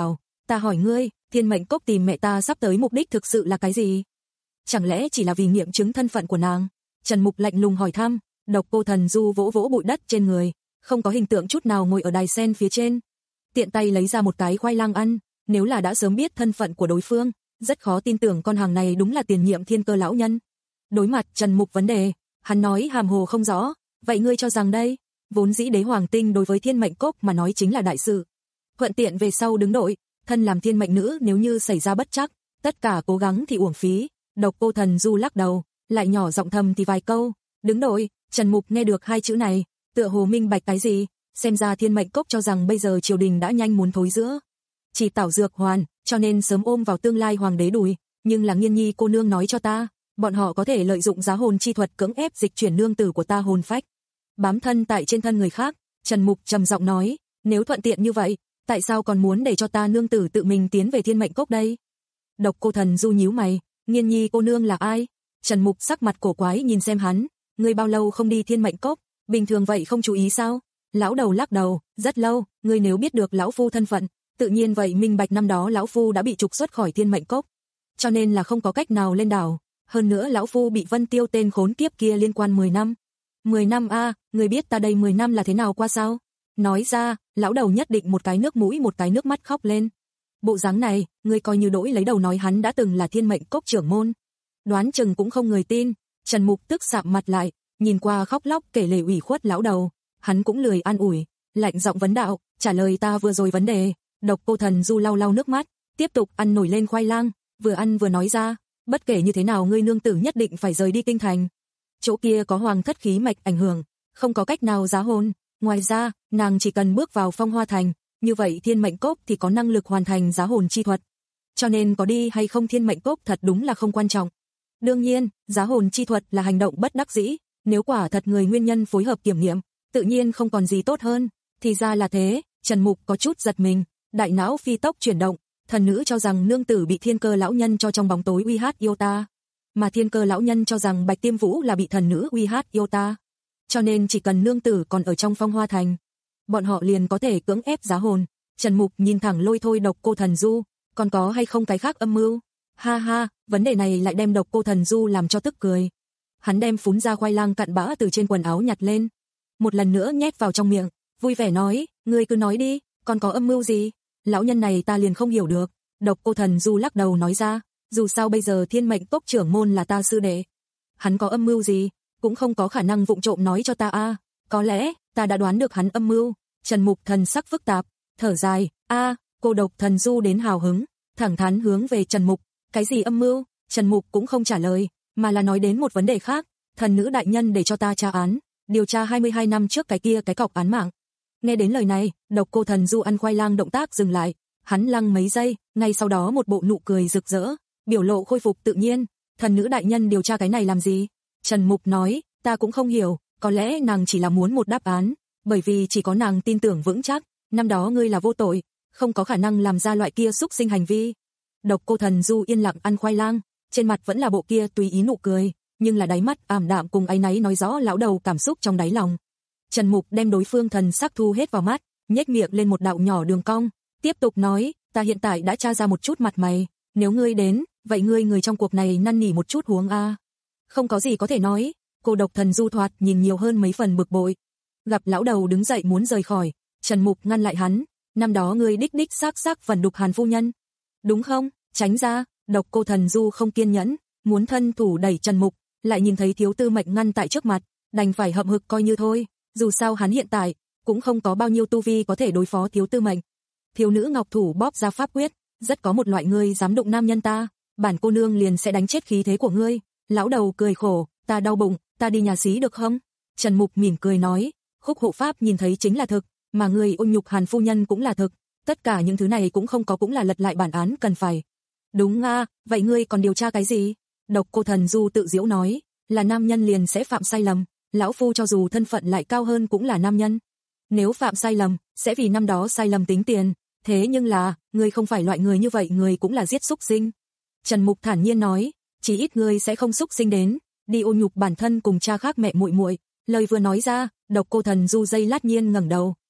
Ta hỏi ngươi, Thiên Mệnh Cốc tìm mẹ ta sắp tới mục đích thực sự là cái gì? Chẳng lẽ chỉ là vì nghiệm chứng thân phận của nàng? Trần Mục lạnh lùng hỏi thăm. Độc Cô Thần Du vỗ vỗ bụi đất trên người, không có hình tượng chút nào ngồi ở đài sen phía trên. Tiện tay lấy ra một cái khoai lang ăn, nếu là đã sớm biết thân phận của đối phương, rất khó tin tưởng con hàng này đúng là tiền nhiệm Thiên Cơ lão nhân. Đối mặt Trần Mục vấn đề, hắn nói hàm hồ không rõ, vậy ngươi cho rằng đây, vốn dĩ Đế Hoàng Tinh đối với Thiên Mệnh Cốc mà nói chính là đại sự. Thuận tiện về sau đứng đội, thân làm thiên mệnh nữ nếu như xảy ra bất trắc, tất cả cố gắng thì uổng phí. Độc Cô Thần Du lắc đầu, lại nhỏ giọng thầm thì vài câu, đứng đội. Trần Mục nghe được hai chữ này, tựa hồ minh bạch cái gì, xem ra Thiên Mệnh Cốc cho rằng bây giờ triều đình đã nhanh muốn thối giữa. Chỉ tảo dược hoàn, cho nên sớm ôm vào tương lai hoàng đế đùi, nhưng là Nghiên Nhi cô nương nói cho ta, bọn họ có thể lợi dụng giá hồn chi thuật cưỡng ép dịch chuyển nương tử của ta hồn phách, bám thân tại trên thân người khác. Trần Mục trầm giọng nói, nếu thuận tiện như vậy, tại sao còn muốn để cho ta nương tử tự mình tiến về Thiên Mệnh Cốc đây? Độc Cô Thần Du nhíu mày, Nghiên Nhi cô nương là ai? Trần Mục sắc mặt cổ quái nhìn xem hắn, ngươi bao lâu không đi Thiên Mệnh Cốc, bình thường vậy không chú ý sao? Lão đầu lắc đầu, rất lâu, ngươi nếu biết được lão phu thân phận, tự nhiên vậy minh bạch năm đó lão phu đã bị trục xuất khỏi Thiên Mệnh Cốc, cho nên là không có cách nào lên đảo, hơn nữa lão phu bị Vân Tiêu tên khốn kiếp kia liên quan mười năm. mười năm a, à, ngươi biết ta đây mười năm là thế nào qua sao? Nói ra, lão đầu nhất định một cái nước mũi một cái nước mắt khóc lên. Bộ dáng này, ngươi coi như đổi lấy đầu nói hắn đã từng là Thiên Mệnh Cốc trưởng môn. Đoán chừng cũng không người tin. Trần Mục tức sạm mặt lại, nhìn qua khóc lóc kể lể ủy khuất lão đầu, hắn cũng lười an ủi, lạnh giọng vấn đạo, trả lời ta vừa rồi vấn đề. Độc Cô Thần Du lau lau nước mắt, tiếp tục ăn nổi lên khoai lang, vừa ăn vừa nói ra, bất kể như thế nào ngươi nương tử nhất định phải rời đi kinh thành. Chỗ kia có hoàng thất khí mạch ảnh hưởng, không có cách nào giá hồn, ngoài ra, nàng chỉ cần bước vào Phong Hoa Thành, như vậy Thiên Mệnh Cốc thì có năng lực hoàn thành giá hồn chi thuật. Cho nên có đi hay không Thiên Mệnh Cốc thật đúng là không quan trọng. Đương nhiên, giá hồn chi thuật là hành động bất đắc dĩ, nếu quả thật người nguyên nhân phối hợp kiểm nghiệm, tự nhiên không còn gì tốt hơn. Thì ra là thế, Trần Mục có chút giật mình, đại não phi tốc chuyển động, thần nữ cho rằng nương tử bị Thiên Cơ lão nhân cho trong bóng tối uy hát yêu ta, mà Thiên Cơ lão nhân cho rằng Bạch Tiêm Vũ là bị thần nữ uy hát yêu ta. Cho nên chỉ cần nương tử còn ở trong Phong Hoa Thành, bọn họ liền có thể cưỡng ép giá hồn. Trần Mục nhìn thẳng lôi thôi Độc Cô Thần Du, còn có hay không cái khác âm mưu? Ha ha, vấn đề này lại đem Độc Cô Thần Du làm cho tức cười. Hắn đem phún ra khoai lang cặn bã từ trên quần áo nhặt lên, một lần nữa nhét vào trong miệng, vui vẻ nói, ngươi cứ nói đi, còn có âm mưu gì? Lão nhân này ta liền không hiểu được. Độc Cô Thần Du lắc đầu nói ra, dù sao bây giờ Thiên Mệnh Cốc trưởng môn là ta sư đệ, hắn có âm mưu gì, cũng không có khả năng vụng trộm nói cho ta a. À. Có lẽ ta đã đoán được hắn âm mưu. Trần Mục thần sắc phức tạp, thở dài, a, à, cô Độc Thần Du đến hào hứng, thẳng thắn hướng về Trần Mục, cái gì âm mưu? Trần Mục cũng không trả lời, mà là nói đến một vấn đề khác, thần nữ đại nhân để cho ta tra án, điều tra hai mươi hai năm trước cái kia cái cọc án mạng. Nghe đến lời này, Độc Cô Thần Du ăn khoai lang động tác dừng lại, hắn lăng mấy giây, ngay sau đó một bộ nụ cười rực rỡ, biểu lộ khôi phục tự nhiên, thần nữ đại nhân điều tra cái này làm gì? Trần Mục nói, ta cũng không hiểu, có lẽ nàng chỉ là muốn một đáp án, bởi vì chỉ có nàng tin tưởng vững chắc, năm đó ngươi là vô tội, không có khả năng làm ra loại kia xúc sinh hành vi. Độc Cô Thần Du yên lặng ăn khoai lang, trên mặt vẫn là bộ kia tùy ý nụ cười, nhưng là đáy mắt ảm đạm cùng áy náy nói rõ lão đầu cảm xúc trong đáy lòng. Trần Mục đem đối phương thần sắc thu hết vào mắt, nhếch miệng lên một đạo nhỏ đường cong, tiếp tục nói, ta hiện tại đã tra ra một chút mặt mày, nếu ngươi đến, vậy ngươi người trong cuộc này năn nỉ một chút huống a. Không có gì có thể nói. Cô Độc Thần Du thoạt nhìn nhiều hơn mấy phần bực bội. Gặp lão đầu đứng dậy muốn rời khỏi, Trần Mục ngăn lại hắn, năm đó ngươi đích đích xác xác vần đục Hàn phu nhân, đúng không? Tránh ra. Độc Cô Thần Du không kiên nhẫn, muốn thân thủ đẩy Trần Mục, lại nhìn thấy thiếu tư mệnh ngăn tại trước mặt, đành phải hậm hực coi như thôi, dù sao hắn hiện tại cũng không có bao nhiêu tu vi có thể đối phó thiếu tư mệnh. Thiếu nữ ngọc thủ bóp ra pháp quyết, rất có một loại ngươi dám đụng nam nhân ta, bản cô nương liền sẽ đánh chết khí thế của ngươi. Lão đầu cười khổ, ta đau bụng, ta đi nhà xí được không? Trần Mục mỉm cười nói, Khúc hộ pháp nhìn thấy chính là thực, mà người ôn nhục Hàn phu nhân cũng là thực, tất cả những thứ này cũng không có cũng là lật lại bản án cần phải. Đúng a, vậy ngươi còn điều tra cái gì? Độc Cô Thần Du tự giễu nói, là nam nhân liền sẽ phạm sai lầm, lão phu cho dù thân phận lại cao hơn cũng là nam nhân. Nếu phạm sai lầm, sẽ vì năm đó sai lầm tính tiền, thế nhưng là, ngươi không phải loại người như vậy, ngươi cũng là giết súc sinh. Trần Mục thản nhiên nói, chỉ ít ngươi sẽ không súc sinh đến, đi ôn nhục bản thân cùng cha khác mẹ muội muội. Lời vừa nói ra, Độc Cô Thần Du dây lát nhiên ngẩng đầu,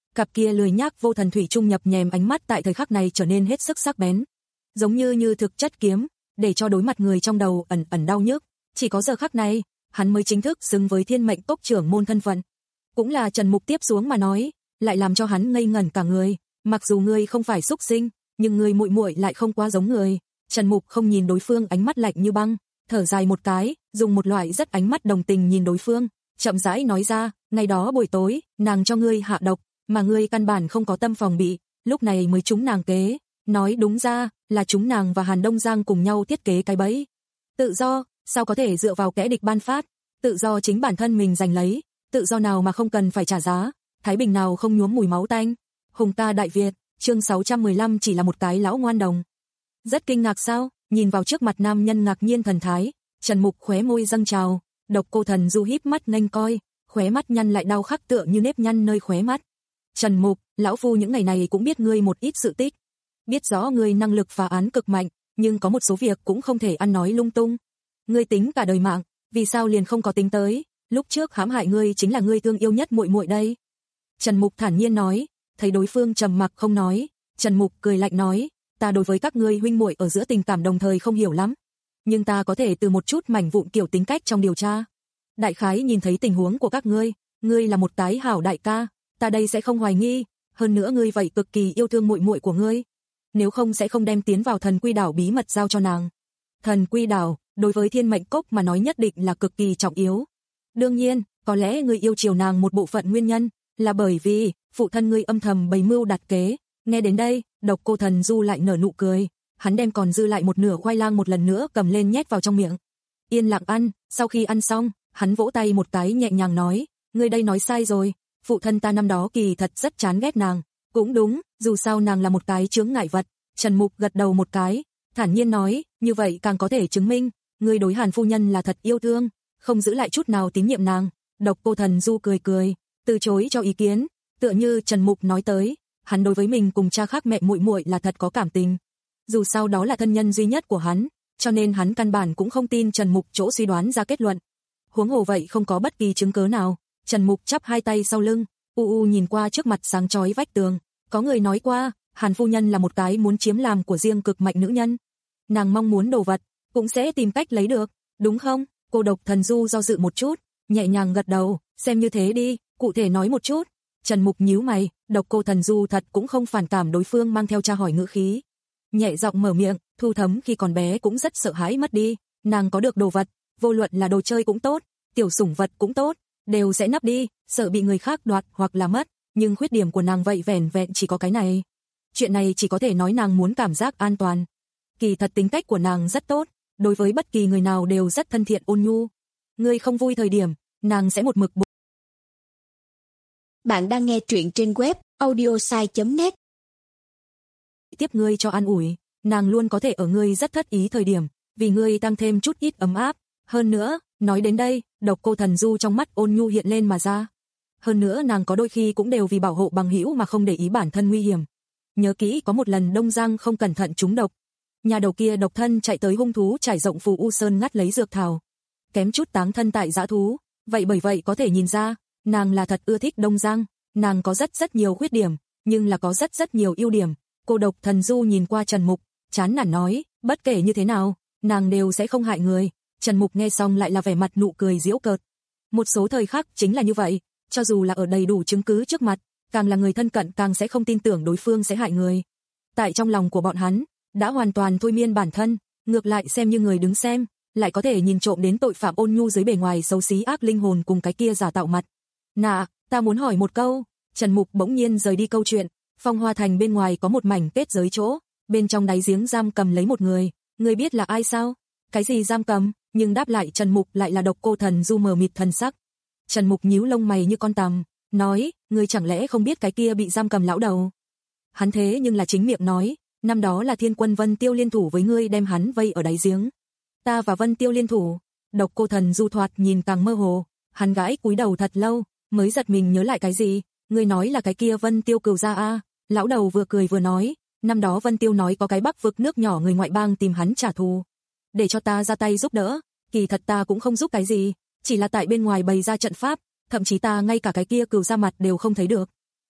cặp kia lười nhác vô thần thủy chung nhập nhèm ánh mắt tại thời khắc này trở nên hết sức sắc bén, giống như như thực chất kiếm, để cho đối mặt người trong đầu ẩn ẩn đau nhức. Chỉ có giờ khắc này, hắn mới chính thức xứng với Thiên Mệnh Cốc trưởng môn thân phận. Cũng là Trần Mục tiếp xuống mà nói, lại làm cho hắn ngây ngẩn cả người, mặc dù ngươi không phải súc sinh, nhưng ngươi muội muội lại không quá giống người. Trần Mục không nhìn đối phương ánh mắt lạnh như băng, thở dài một cái, dùng một loại rất ánh mắt đồng tình nhìn đối phương, chậm rãi nói ra, ngày đó buổi tối, nàng cho ngươi hạ độc, mà ngươi căn bản không có tâm phòng bị, lúc này mới trúng nàng kế, nói đúng ra, là chúng nàng và Hàn Đông Giang cùng nhau thiết kế cái bẫy. Tự do, sao có thể dựa vào kẻ địch ban phát, tự do chính bản thân mình giành lấy, tự do nào mà không cần phải trả giá, thái bình nào không nhuốm mùi máu tanh. Hùng ca Đại Việt, chương sáu trăm mười lăm chỉ là một cái lão ngoan đồng. Rất kinh ngạc sao, nhìn vào trước mặt nam nhân ngạc nhiên thần thái, Trần Mục khóe môi dâng trào, Độc Cô Thần Du híp mắt nghênh coi, khóe mắt nhăn lại đau khắc tựa như nếp nhăn nơi khóe mắt. Trần Mục, lão phu những ngày này cũng biết ngươi một ít sự tích, biết rõ ngươi năng lực phá án cực mạnh, nhưng có một số việc cũng không thể ăn nói lung tung. Ngươi tính cả đời mạng, vì sao liền không có tính tới, lúc trước hãm hại ngươi chính là ngươi thương yêu nhất muội muội đây. Trần Mục thản nhiên nói, thấy đối phương trầm mặc không nói, Trần Mục cười lạnh nói, ta đối với các ngươi huynh muội ở giữa tình cảm đồng thời không hiểu lắm, nhưng ta có thể từ một chút mảnh vụn kiểu tính cách trong điều tra. Đại khái nhìn thấy tình huống của các ngươi, ngươi là một cái hảo đại ca, ta đây sẽ không hoài nghi, hơn nữa ngươi vậy cực kỳ yêu thương muội muội của ngươi, nếu không sẽ không đem tiến vào Thần Quy Đảo bí mật giao cho nàng. Thần Quy Đảo, đối với Thiên Mệnh Cốc mà nói nhất định là cực kỳ trọng yếu. Đương nhiên, có lẽ ngươi yêu chiều nàng một bộ phận nguyên nhân, là bởi vì, phụ thân ngươi âm thầm bày mưu đặt kế. Nghe đến đây, Độc Cô Thần Du lại nở nụ cười, hắn đem còn dư lại một nửa khoai lang một lần nữa cầm lên nhét vào trong miệng. Yên lặng ăn, sau khi ăn xong, hắn vỗ tay một cái nhẹ nhàng nói, ngươi đây nói sai rồi, phụ thân ta năm đó kỳ thật rất chán ghét nàng. Cũng đúng, dù sao nàng là một cái chướng ngại vật. Trần Mục gật đầu một cái, thản nhiên nói, như vậy càng có thể chứng minh, ngươi đối Hàn phu nhân là thật yêu thương, không giữ lại chút nào tín nhiệm nàng. Độc Cô Thần Du cười cười, từ chối cho ý kiến, tựa như Trần Mục nói tới, hắn đối với mình cùng cha khác mẹ muội muội là thật có cảm tình. Dù sao đó là thân nhân duy nhất của hắn, cho nên hắn căn bản cũng không tin Trần Mục chỗ suy đoán ra kết luận. Huống hồ vậy không có bất kỳ chứng cứ nào. Trần Mục chắp hai tay sau lưng, u u nhìn qua trước mặt sáng chói vách tường. Có người nói qua, Hàn phu nhân là một cái muốn chiếm làm của riêng cực mạnh nữ nhân. Nàng mong muốn đồ vật, cũng sẽ tìm cách lấy được, đúng không? Cô Độc Thần Du do dự một chút, nhẹ nhàng gật đầu, xem như thế đi, cụ thể nói một chút. Trần Mục nhíu mày, Độc Cô Thần Du thật cũng không phản cảm đối phương mang theo tra hỏi ngữ khí. Nhẹ giọng mở miệng, Thu Thấm khi còn bé cũng rất sợ hãi mất đi, nàng có được đồ vật, vô luận là đồ chơi cũng tốt, tiểu sủng vật cũng tốt, đều sẽ nắp đi, sợ bị người khác đoạt hoặc là mất, nhưng khuyết điểm của nàng vậy vẻn vẹn chỉ có cái này. Chuyện này chỉ có thể nói nàng muốn cảm giác an toàn. Kỳ thật tính cách của nàng rất tốt, đối với bất kỳ người nào đều rất thân thiện ôn nhu. Ngươi không vui thời điểm, nàng sẽ một mực bụng. Bạn đang nghe truyện trên web audiosai chấm net. Tiếp ngươi cho an ủi, nàng luôn có thể ở ngươi rất thất ý thời điểm, vì ngươi tăng thêm chút ít ấm áp. Hơn nữa, nói đến đây, Độc Cô Thần Du trong mắt ôn nhu hiện lên mà ra. Hơn nữa nàng có đôi khi cũng đều vì bảo hộ bằng hữu mà không để ý bản thân nguy hiểm. Nhớ kỹ có một lần Đông Giang không cẩn thận trúng độc, nhà đầu kia độc thân chạy tới hung thú trải rộng Phù U Sơn ngắt lấy dược thảo, kém chút táng thân tại dã thú. Vậy bởi vậy có thể nhìn ra, nàng là thật ưa thích Đông Giang. Nàng có rất rất nhiều khuyết điểm, nhưng là có rất rất nhiều ưu điểm. Cô Độc Thần Du nhìn qua Trần Mục, chán nản nói, bất kể như thế nào, nàng đều sẽ không hại người. Trần Mục nghe xong lại là vẻ mặt nụ cười giễu cợt. Một số thời khắc chính là như vậy, cho dù là ở đầy đủ chứng cứ trước mặt, càng là người thân cận càng sẽ không tin tưởng đối phương sẽ hại người. Tại trong lòng của bọn hắn, đã hoàn toàn thôi miên bản thân, ngược lại xem như người đứng xem, lại có thể nhìn trộm đến tội phạm ôn nhu dưới bề ngoài xấu xí ác linh hồn cùng cái kia giả tạo mặt. Nà, ta muốn hỏi một câu. Trần Mục bỗng nhiên rời đi câu chuyện. Phong Hoa Thành bên ngoài có một mảnh kết giới chỗ, bên trong đáy giếng giam cầm lấy một người, người biết là ai sao? Cái gì giam cầm? Nhưng đáp lại Trần Mục lại là Độc Cô Thần Du mờ mịt thần sắc. Trần Mục nhíu lông mày như con tằm, nói, người chẳng lẽ không biết cái kia bị giam cầm lão đầu? Hắn thế nhưng là chính miệng nói, năm đó là Thiên Quân Vân Tiêu liên thủ với ngươi đem hắn vây ở đáy giếng. Ta và Vân Tiêu liên thủ? Độc Cô Thần Du thoạt nhìn càng mơ hồ, hắn gãi cúi đầu thật lâu, mới giật mình nhớ lại cái gì, ngươi nói là cái kia Vân Tiêu cừu gia a? Lão đầu vừa cười vừa nói, năm đó Vân Tiêu nói có cái Bắc vực nước nhỏ người ngoại bang tìm hắn trả thù, để cho ta ra tay giúp đỡ, kỳ thật ta cũng không giúp cái gì, chỉ là tại bên ngoài bày ra trận pháp, thậm chí ta ngay cả cái kia cừu gia mặt đều không thấy được.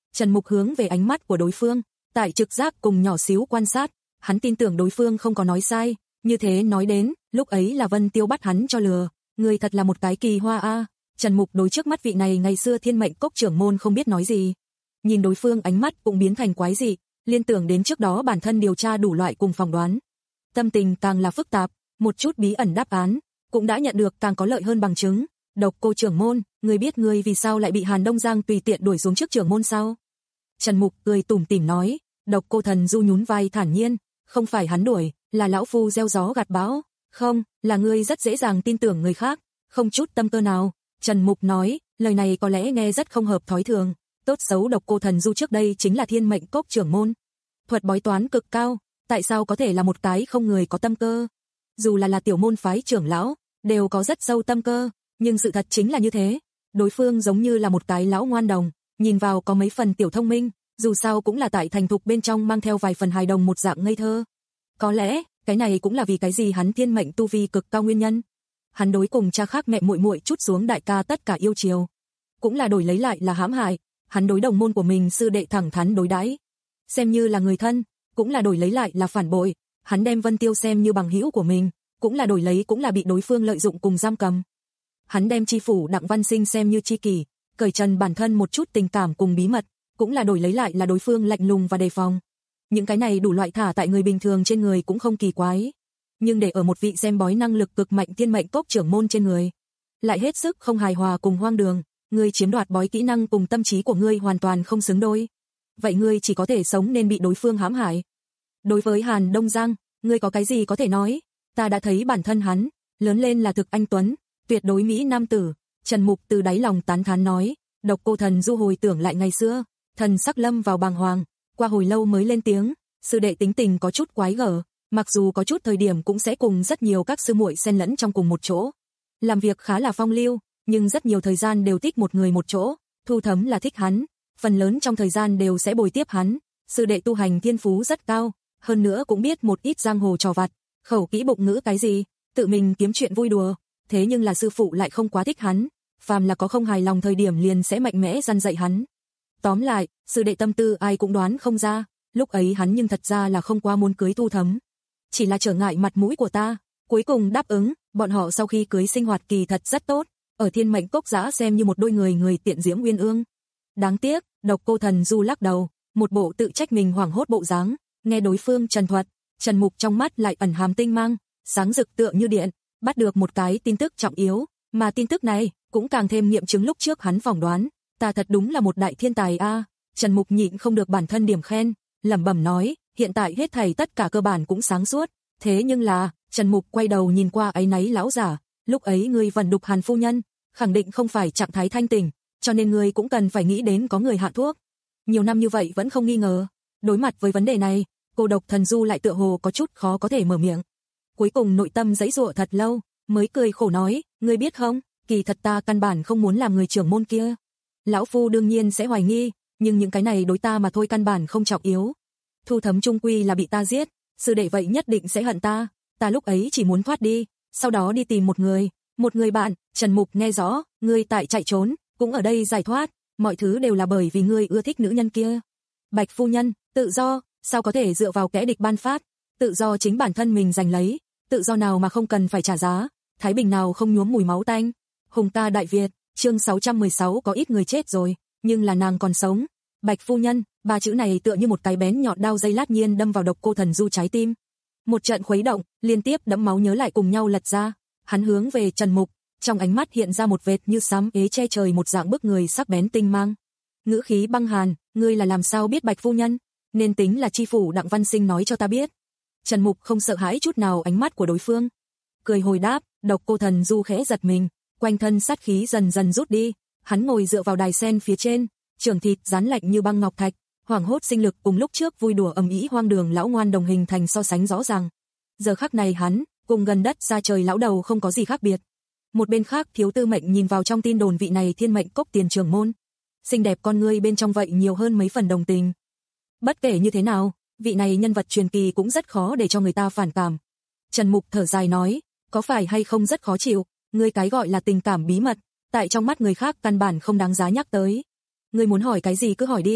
Trần Mục hướng về ánh mắt của đối phương, tại trực giác cùng nhỏ xíu quan sát, hắn tin tưởng đối phương không có nói sai, như thế nói đến, lúc ấy là Vân Tiêu bắt hắn cho lừa, người thật là một cái kỳ hoa a. Trần Mục đối trước mắt vị này ngày xưa Thiên Mệnh Cốc trưởng môn không biết nói gì. Nhìn đối phương ánh mắt cũng biến thành quái dị, liên tưởng đến trước đó bản thân điều tra đủ loại cùng phỏng đoán. Tâm tình càng là phức tạp, một chút bí ẩn đáp án, cũng đã nhận được càng có lợi hơn bằng chứng. Độc Cô trưởng môn, người biết người vì sao lại bị Hàn Đông Giang tùy tiện đuổi xuống trước trưởng môn sao? Trần Mục cười tủm tỉm nói. Độc Cô Thần Du nhún vai thản nhiên, không phải hắn đuổi, là lão phu gieo gió gặt bão, không, là ngươi rất dễ dàng tin tưởng người khác, không chút tâm cơ nào. Trần Mục nói, lời này có lẽ nghe rất không hợp thói thường, tốt xấu Độc Cô Thần Du trước đây chính là Thiên Mệnh Cốc trưởng môn, thuật bói toán cực cao, tại sao có thể là một cái không người có tâm cơ? Dù là là tiểu môn phái trưởng lão, đều có rất sâu tâm cơ, nhưng sự thật chính là như thế, đối phương giống như là một cái lão ngoan đồng, nhìn vào có mấy phần tiểu thông minh, dù sao cũng là tại thành thục bên trong mang theo vài phần hài đồng một dạng ngây thơ. Có lẽ, cái này cũng là vì cái gì hắn thiên mệnh tu vi cực cao nguyên nhân. Hắn đối cùng cha khác mẹ muội muội chút xuống đại ca tất cả yêu chiều, cũng là đổi lấy lại là hãm hại, hắn đối đồng môn của mình sư đệ thẳng thắn đối đãi, xem như là người thân, cũng là đổi lấy lại là phản bội, hắn đem Vân Tiêu xem như bằng hữu của mình, cũng là đổi lấy cũng là bị đối phương lợi dụng cùng giam cầm. Hắn đem chi phủ Đặng Văn Sinh xem như chi kỷ, cởi trần bản thân một chút tình cảm cùng bí mật, cũng là đổi lấy lại là đối phương lạnh lùng và đề phòng. Những cái này đủ loại thả tại người bình thường trên người cũng không kỳ quái, nhưng để ở một vị xem bói năng lực cực mạnh Thiên Mệnh Cốc trưởng môn trên người, lại hết sức không hài hòa cùng hoang đường, ngươi chiếm đoạt bói kỹ năng cùng tâm trí của ngươi hoàn toàn không xứng đôi. Vậy ngươi chỉ có thể sống nên bị đối phương hãm hại. Đối với Hàn Đông Giang, ngươi có cái gì có thể nói? Ta đã thấy bản thân hắn, lớn lên là thực anh tuấn, tuyệt đối mỹ nam tử. Trần Mục từ đáy lòng tán thán nói. Độc Cô Thần Du hồi tưởng lại ngày xưa, thần sắc lâm vào bàng hoàng, qua hồi lâu mới lên tiếng, sư đệ tính tình có chút quái gở, mặc dù có chút thời điểm cũng sẽ cùng rất nhiều các sư muội xen lẫn trong cùng một chỗ, làm việc khá là phong lưu, nhưng rất nhiều thời gian đều thích một người một chỗ. Thu Thấm là thích hắn, phần lớn trong thời gian đều sẽ bồi tiếp hắn. Sư đệ tu hành thiên phú rất cao, hơn nữa cũng biết một ít giang hồ trò vặt, khẩu kỹ bụng ngữ cái gì, tự mình kiếm chuyện vui đùa, thế nhưng là sư phụ lại không quá thích hắn, phàm là có không hài lòng thời điểm liền sẽ mạnh mẽ răn dạy hắn. Tóm lại, sư đệ tâm tư ai cũng đoán không ra, lúc ấy hắn nhưng thật ra là không quá muốn cưới Thu Thấm, chỉ là trở ngại mặt mũi của ta, cuối cùng đáp ứng. Bọn họ sau khi cưới sinh hoạt kỳ thật rất tốt, ở Thiên Mệnh Cốc giã xem như một đôi người người tiện diễm uyên ương. Đáng tiếc, Độc Cô Thần Du lắc đầu, một bộ tự trách mình hoảng hốt bộ dáng, nghe đối phương trần thuật, Trần Mục trong mắt lại ẩn hàm tinh mang, sáng rực tựa như điện, bắt được một cái tin tức trọng yếu, mà tin tức này cũng càng thêm nghiệm chứng lúc trước hắn phỏng đoán, ta thật đúng là một đại thiên tài a. À. Trần Mục nhịn không được bản thân điểm khen, lẩm bẩm nói, hiện tại hết thảy tất cả cơ bản cũng sáng suốt, thế nhưng là, Trần Mục quay đầu nhìn qua áy náy lão giả, lúc ấy ngươi vẫn đục Hàn phu nhân, khẳng định không phải trạng thái thanh tỉnh, cho nên ngươi cũng cần phải nghĩ đến có người hạ thuốc. Nhiều năm như vậy vẫn không nghi ngờ. Đối mặt với vấn đề này, cô Độc Thần Du lại tựa hồ có chút khó có thể mở miệng. Cuối cùng nội tâm giãy giụa thật lâu, mới cười khổ nói, ngươi biết không, kỳ thật ta căn bản không muốn làm người trưởng môn kia. Lão phu đương nhiên sẽ hoài nghi, nhưng những cái này đối ta mà thôi căn bản không trọng yếu. Thu Thấm trung quy là bị ta giết, sư đệ vậy nhất định sẽ hận ta, ta lúc ấy chỉ muốn thoát đi, sau đó đi tìm một người, một người bạn. Trần Mục nghe rõ, ngươi tại chạy trốn, cũng ở đây giải thoát, mọi thứ đều là bởi vì ngươi ưa thích nữ nhân kia. Bạch phu nhân, tự do, sao có thể dựa vào kẻ địch ban phát, tự do chính bản thân mình giành lấy, tự do nào mà không cần phải trả giá, Thái Bình nào không nhuốm mùi máu tanh. Hùng ta Đại Việt, chương sáu trăm mười sáu có ít người chết rồi, nhưng là nàng còn sống. Bạch phu nhân, ba chữ này tựa như một cái bén nhọn đao dây lát nhiên đâm vào Độc Cô Thần Du trái tim. Một trận khuấy động, liên tiếp đẫm máu nhớ lại cùng nhau lật ra, hắn hướng về Trần Mục, trong ánh mắt hiện ra một vệt như sấm ế che trời một dạng bức người sắc bén tinh mang. Ngữ khí băng hàn, ngươi là làm sao biết Bạch phu nhân? Nên tính là chi phủ Đặng Văn Sinh nói cho ta biết. Trần Mục không sợ hãi chút nào ánh mắt của đối phương, cười hồi đáp. Độc Cô Thần Du khẽ giật mình, quanh thân sát khí dần dần rút đi, hắn ngồi dựa vào đài sen phía trên, trưởng thịt rắn lạnh như băng ngọc thạch, hoảng hốt sinh lực cùng lúc trước vui đùa ầm ĩ hoang đường lão ngoan đồng hình thành so sánh rõ ràng. Giờ khắc này hắn cùng gần đất xa trời lão đầu không có gì khác biệt. Một bên khác Thiếu Tư Mệnh nhìn vào trong tin đồn vị này Thiên Mệnh Cốc tiền trưởng môn, xinh đẹp con ngươi bên trong vậy nhiều hơn mấy phần đồng tình. Bất kể như thế nào, vị này nhân vật truyền kỳ cũng rất khó để cho người ta phản cảm. Trần Mục thở dài nói, có phải hay không rất khó chịu, ngươi cái gọi là tình cảm bí mật, tại trong mắt người khác căn bản không đáng giá nhắc tới. Ngươi muốn hỏi cái gì cứ hỏi đi,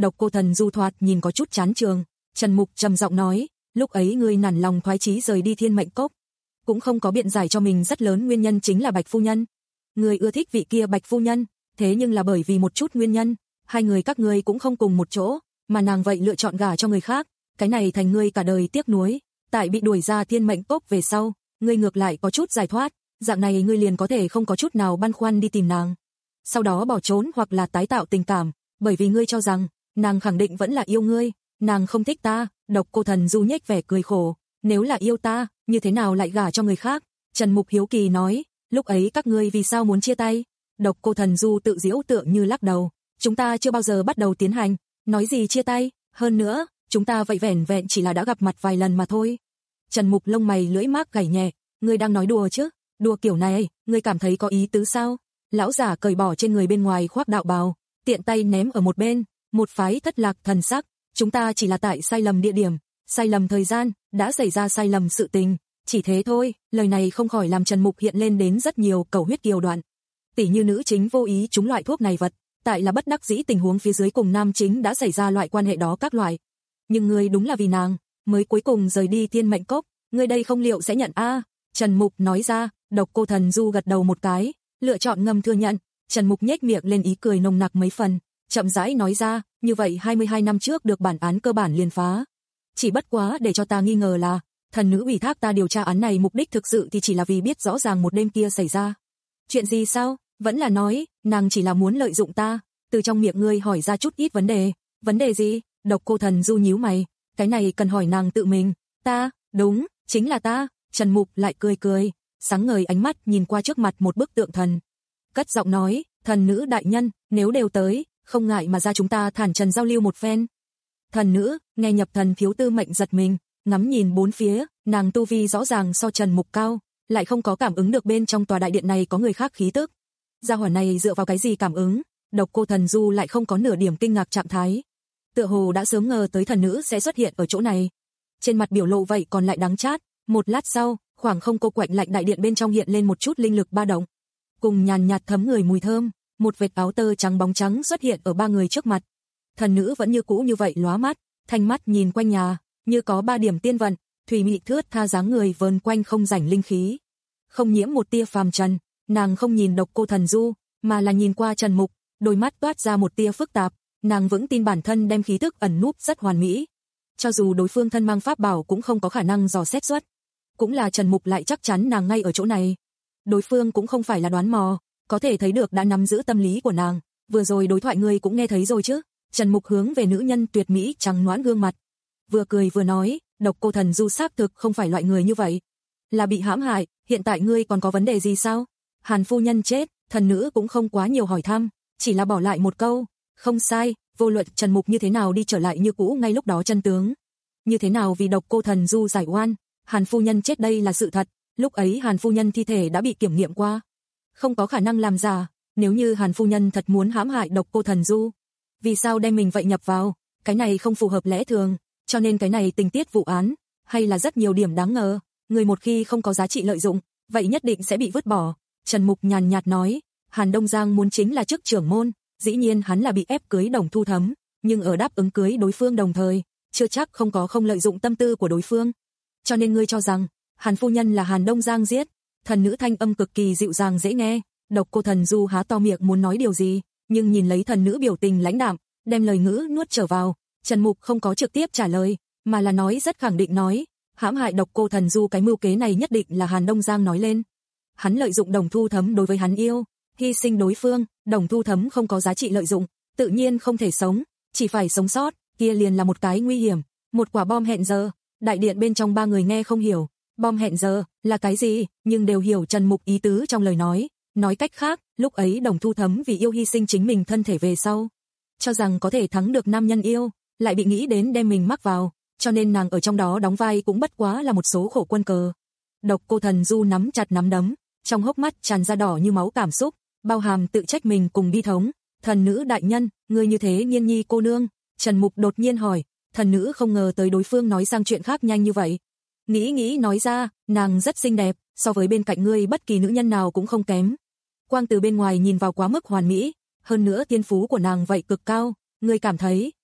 Độc Cô Thần Du thoạt nhìn có chút chán trường. Trần Mục trầm giọng nói, lúc ấy ngươi nản lòng thoái chí rời đi Thiên Mệnh Cốc, cũng không có biện giải cho mình rất lớn nguyên nhân chính là Bạch phu nhân. Ngươi ưa thích vị kia Bạch phu nhân, thế nhưng là bởi vì một chút nguyên nhân, hai người các ngươi cũng không cùng một chỗ, mà nàng vậy lựa chọn gả cho người khác, cái này thành ngươi cả đời tiếc nuối. Tại bị đuổi ra Thiên Mệnh Cốc về sau, ngươi ngược lại có chút giải thoát, dạng này ngươi liền có thể không có chút nào băn khoăn đi tìm nàng, sau đó bỏ trốn hoặc là tái tạo tình cảm, bởi vì ngươi cho rằng nàng khẳng định vẫn là yêu ngươi. Nàng không thích ta. Độc Cô Thần Du nhếch vẻ cười khổ, nếu là yêu ta, như thế nào lại gả cho người khác? Trần Mục hiếu kỳ nói, lúc ấy các ngươi vì sao muốn chia tay? Độc Cô Thần Du tự giễu tựa như lắc đầu, chúng ta chưa bao giờ bắt đầu tiến hành, nói gì chia tay, hơn nữa, chúng ta vậy vẻn vẹn chỉ là đã gặp mặt vài lần mà thôi. Trần Mục lông mày lưỡi mác gảy nhẹ, ngươi đang nói đùa chứ? Đùa kiểu này, ngươi cảm thấy có ý tứ sao? Lão giả cởi bỏ trên người bên ngoài khoác đạo bào, tiện tay ném ở một bên, một phái thất lạc thần sắc, chúng ta chỉ là tại sai lầm địa điểm, sai lầm thời gian, đã xảy ra sai lầm sự tình, chỉ thế thôi. Lời này không khỏi làm Trần Mục hiện lên đến rất nhiều cầu huyết kiều đoạn. Tỷ như nữ chính vô ý trúng loại thuốc này vật, tại là bất đắc dĩ tình huống phía dưới cùng nam chính đã xảy ra loại quan hệ đó các loại. Nhưng ngươi đúng là vì nàng mới cuối cùng rời đi Thiên Mệnh Cốc, ngươi đây không liệu sẽ nhận a? À? Trần Mục nói ra. Độc Cô Thần Du gật đầu một cái, lựa chọn ngầm thừa nhận. Trần Mục nhếch miệng lên ý cười nồng nặc mấy phần, chậm rãi nói ra, như vậy hai mươi hai năm trước được bản án cơ bản liền phá. Chỉ bất quá để cho ta nghi ngờ là, thần nữ ủy thác ta điều tra án này mục đích thực sự thì chỉ là vì biết rõ ràng một đêm kia xảy ra chuyện gì sao? Vẫn là nói, nàng chỉ là muốn lợi dụng ta? Từ trong miệng ngươi hỏi ra chút ít vấn đề. Vấn đề gì? Độc Cô Thần Du nhíu mày, cái này cần hỏi nàng tự mình. Ta, đúng, chính là ta. Trần Mục lại cười cười, sáng ngời ánh mắt nhìn qua trước mặt một bức tượng thần, cất giọng nói, thần nữ đại nhân, nếu đều tới, không ngại mà ra chúng ta thản trần giao lưu một phen. Thần nữ, nghe nhập thần thiếu tư mệnh giật mình, ngắm nhìn bốn phía, nàng tu vi rõ ràng so Trần Mục cao, lại không có cảm ứng được bên trong tòa đại điện này có người khác khí tức. Gia hỏa này dựa vào cái gì cảm ứng? Độc Cô Thần Du lại không có nửa điểm kinh ngạc trạng thái, tựa hồ đã sớm ngờ tới thần nữ sẽ xuất hiện ở chỗ này. Trên mặt biểu lộ vậy còn lại đắng chát. Một lát sau, khoảng không cô quạnh lạnh đại điện bên trong hiện lên một chút linh lực ba động, cùng nhàn nhạt thấm người mùi thơm, một vệt áo tơ trắng bóng trắng xuất hiện ở ba người trước mặt. Thần nữ vẫn như cũ như vậy lóa mắt, thanh mắt nhìn quanh nhà, như có ba điểm tiên vận, thủy mị thướt tha dáng người vờn quanh không rảnh linh khí, không nhiễm một tia phàm trần. Nàng không nhìn Độc Cô Thần Du, mà là nhìn qua Trần Mục, đôi mắt toát ra một tia phức tạp, nàng vững tin bản thân đem khí thức ẩn núp rất hoàn mỹ, cho dù đối phương thân mang pháp bảo cũng không có khả năng dò xét xuất. Cũng là Trần Mục lại chắc chắn nàng ngay ở chỗ này. Đối phương cũng không phải là đoán mò, có thể thấy được đã nắm giữ tâm lý của nàng, vừa rồi đối thoại ngươi cũng nghe thấy rồi chứ. Trần Mục hướng về nữ nhân tuyệt mỹ trắng nõn gương mặt, vừa cười vừa nói, Độc Cô Thần Du xác thực không phải loại người như vậy, là bị hãm hại, hiện tại ngươi còn có vấn đề gì sao? Hàn phu nhân chết, thần nữ cũng không quá nhiều hỏi thăm, chỉ là bỏ lại một câu, không sai. Vô luận Trần Mục như thế nào đi trở lại như cũ ngay lúc đó chân tướng, như thế nào vì Độc Cô Thần Du giải oan, Hàn phu nhân chết đây là sự thật, lúc ấy Hàn phu nhân thi thể đã bị kiểm nghiệm qua, không có khả năng làm giả. Nếu như Hàn phu nhân thật muốn hãm hại Độc Cô Thần Du, vì sao đem mình vậy nhập vào, cái này không phù hợp lẽ thường, cho nên cái này tình tiết vụ án, hay là rất nhiều điểm đáng ngờ, người một khi không có giá trị lợi dụng, vậy nhất định sẽ bị vứt bỏ. Trần Mục nhàn nhạt nói, Hàn Đông Giang muốn chính là chức trưởng môn, dĩ nhiên hắn là bị ép cưới Đồng Thu Thấm, nhưng ở đáp ứng cưới đối phương đồng thời, chưa chắc không có không lợi dụng tâm tư của đối phương. Cho nên ngươi cho rằng, Hàn phu nhân là Hàn Đông Giang giết? Thần nữ thanh âm cực kỳ dịu dàng dễ nghe. Độc Cô Thần Du há to miệng muốn nói điều gì, nhưng nhìn lấy thần nữ biểu tình lãnh đạm, đem lời ngữ nuốt trở vào. Trần Mục không có trực tiếp trả lời, mà là nói rất khẳng định nói, hãm hại Độc Cô Thần Du cái mưu kế này nhất định là Hàn Đông Giang nói lên. Hắn lợi dụng Đồng Thu Thấm đối với hắn yêu, hy sinh đối phương, Đồng Thu Thấm không có giá trị lợi dụng, tự nhiên không thể sống, chỉ phải sống sót, kia liền là một cái nguy hiểm, một quả bom hẹn giờ. Đại điện bên trong ba người nghe không hiểu, bom hẹn giờ là cái gì, nhưng đều hiểu Trần Mục ý tứ trong lời nói. Nói cách khác, lúc ấy Đồng Thu Thấm vì yêu hy sinh chính mình thân thể về sau, cho rằng có thể thắng được nam nhân yêu, lại bị nghĩ đến đem mình mắc vào, cho nên nàng ở trong đó đóng vai cũng bất quá là một số khổ quân cờ. Độc Cô Thần Du nắm chặt nắm đấm, trong hốc mắt tràn ra đỏ như máu cảm xúc, bao hàm tự trách mình cùng bi thống. Thần nữ đại nhân, ngươi như thế Nhiên Nhi cô nương? Trần Mục đột nhiên hỏi. Thần nữ không ngờ tới đối phương nói sang chuyện khác nhanh như vậy, nghĩ nghĩ nói ra, nàng rất xinh đẹp, so với bên cạnh ngươi bất kỳ nữ nhân nào cũng không kém. Quang từ bên ngoài nhìn vào quá mức hoàn mỹ, hơn nữa tiên phú của nàng vậy cực cao, ngươi cảm thấy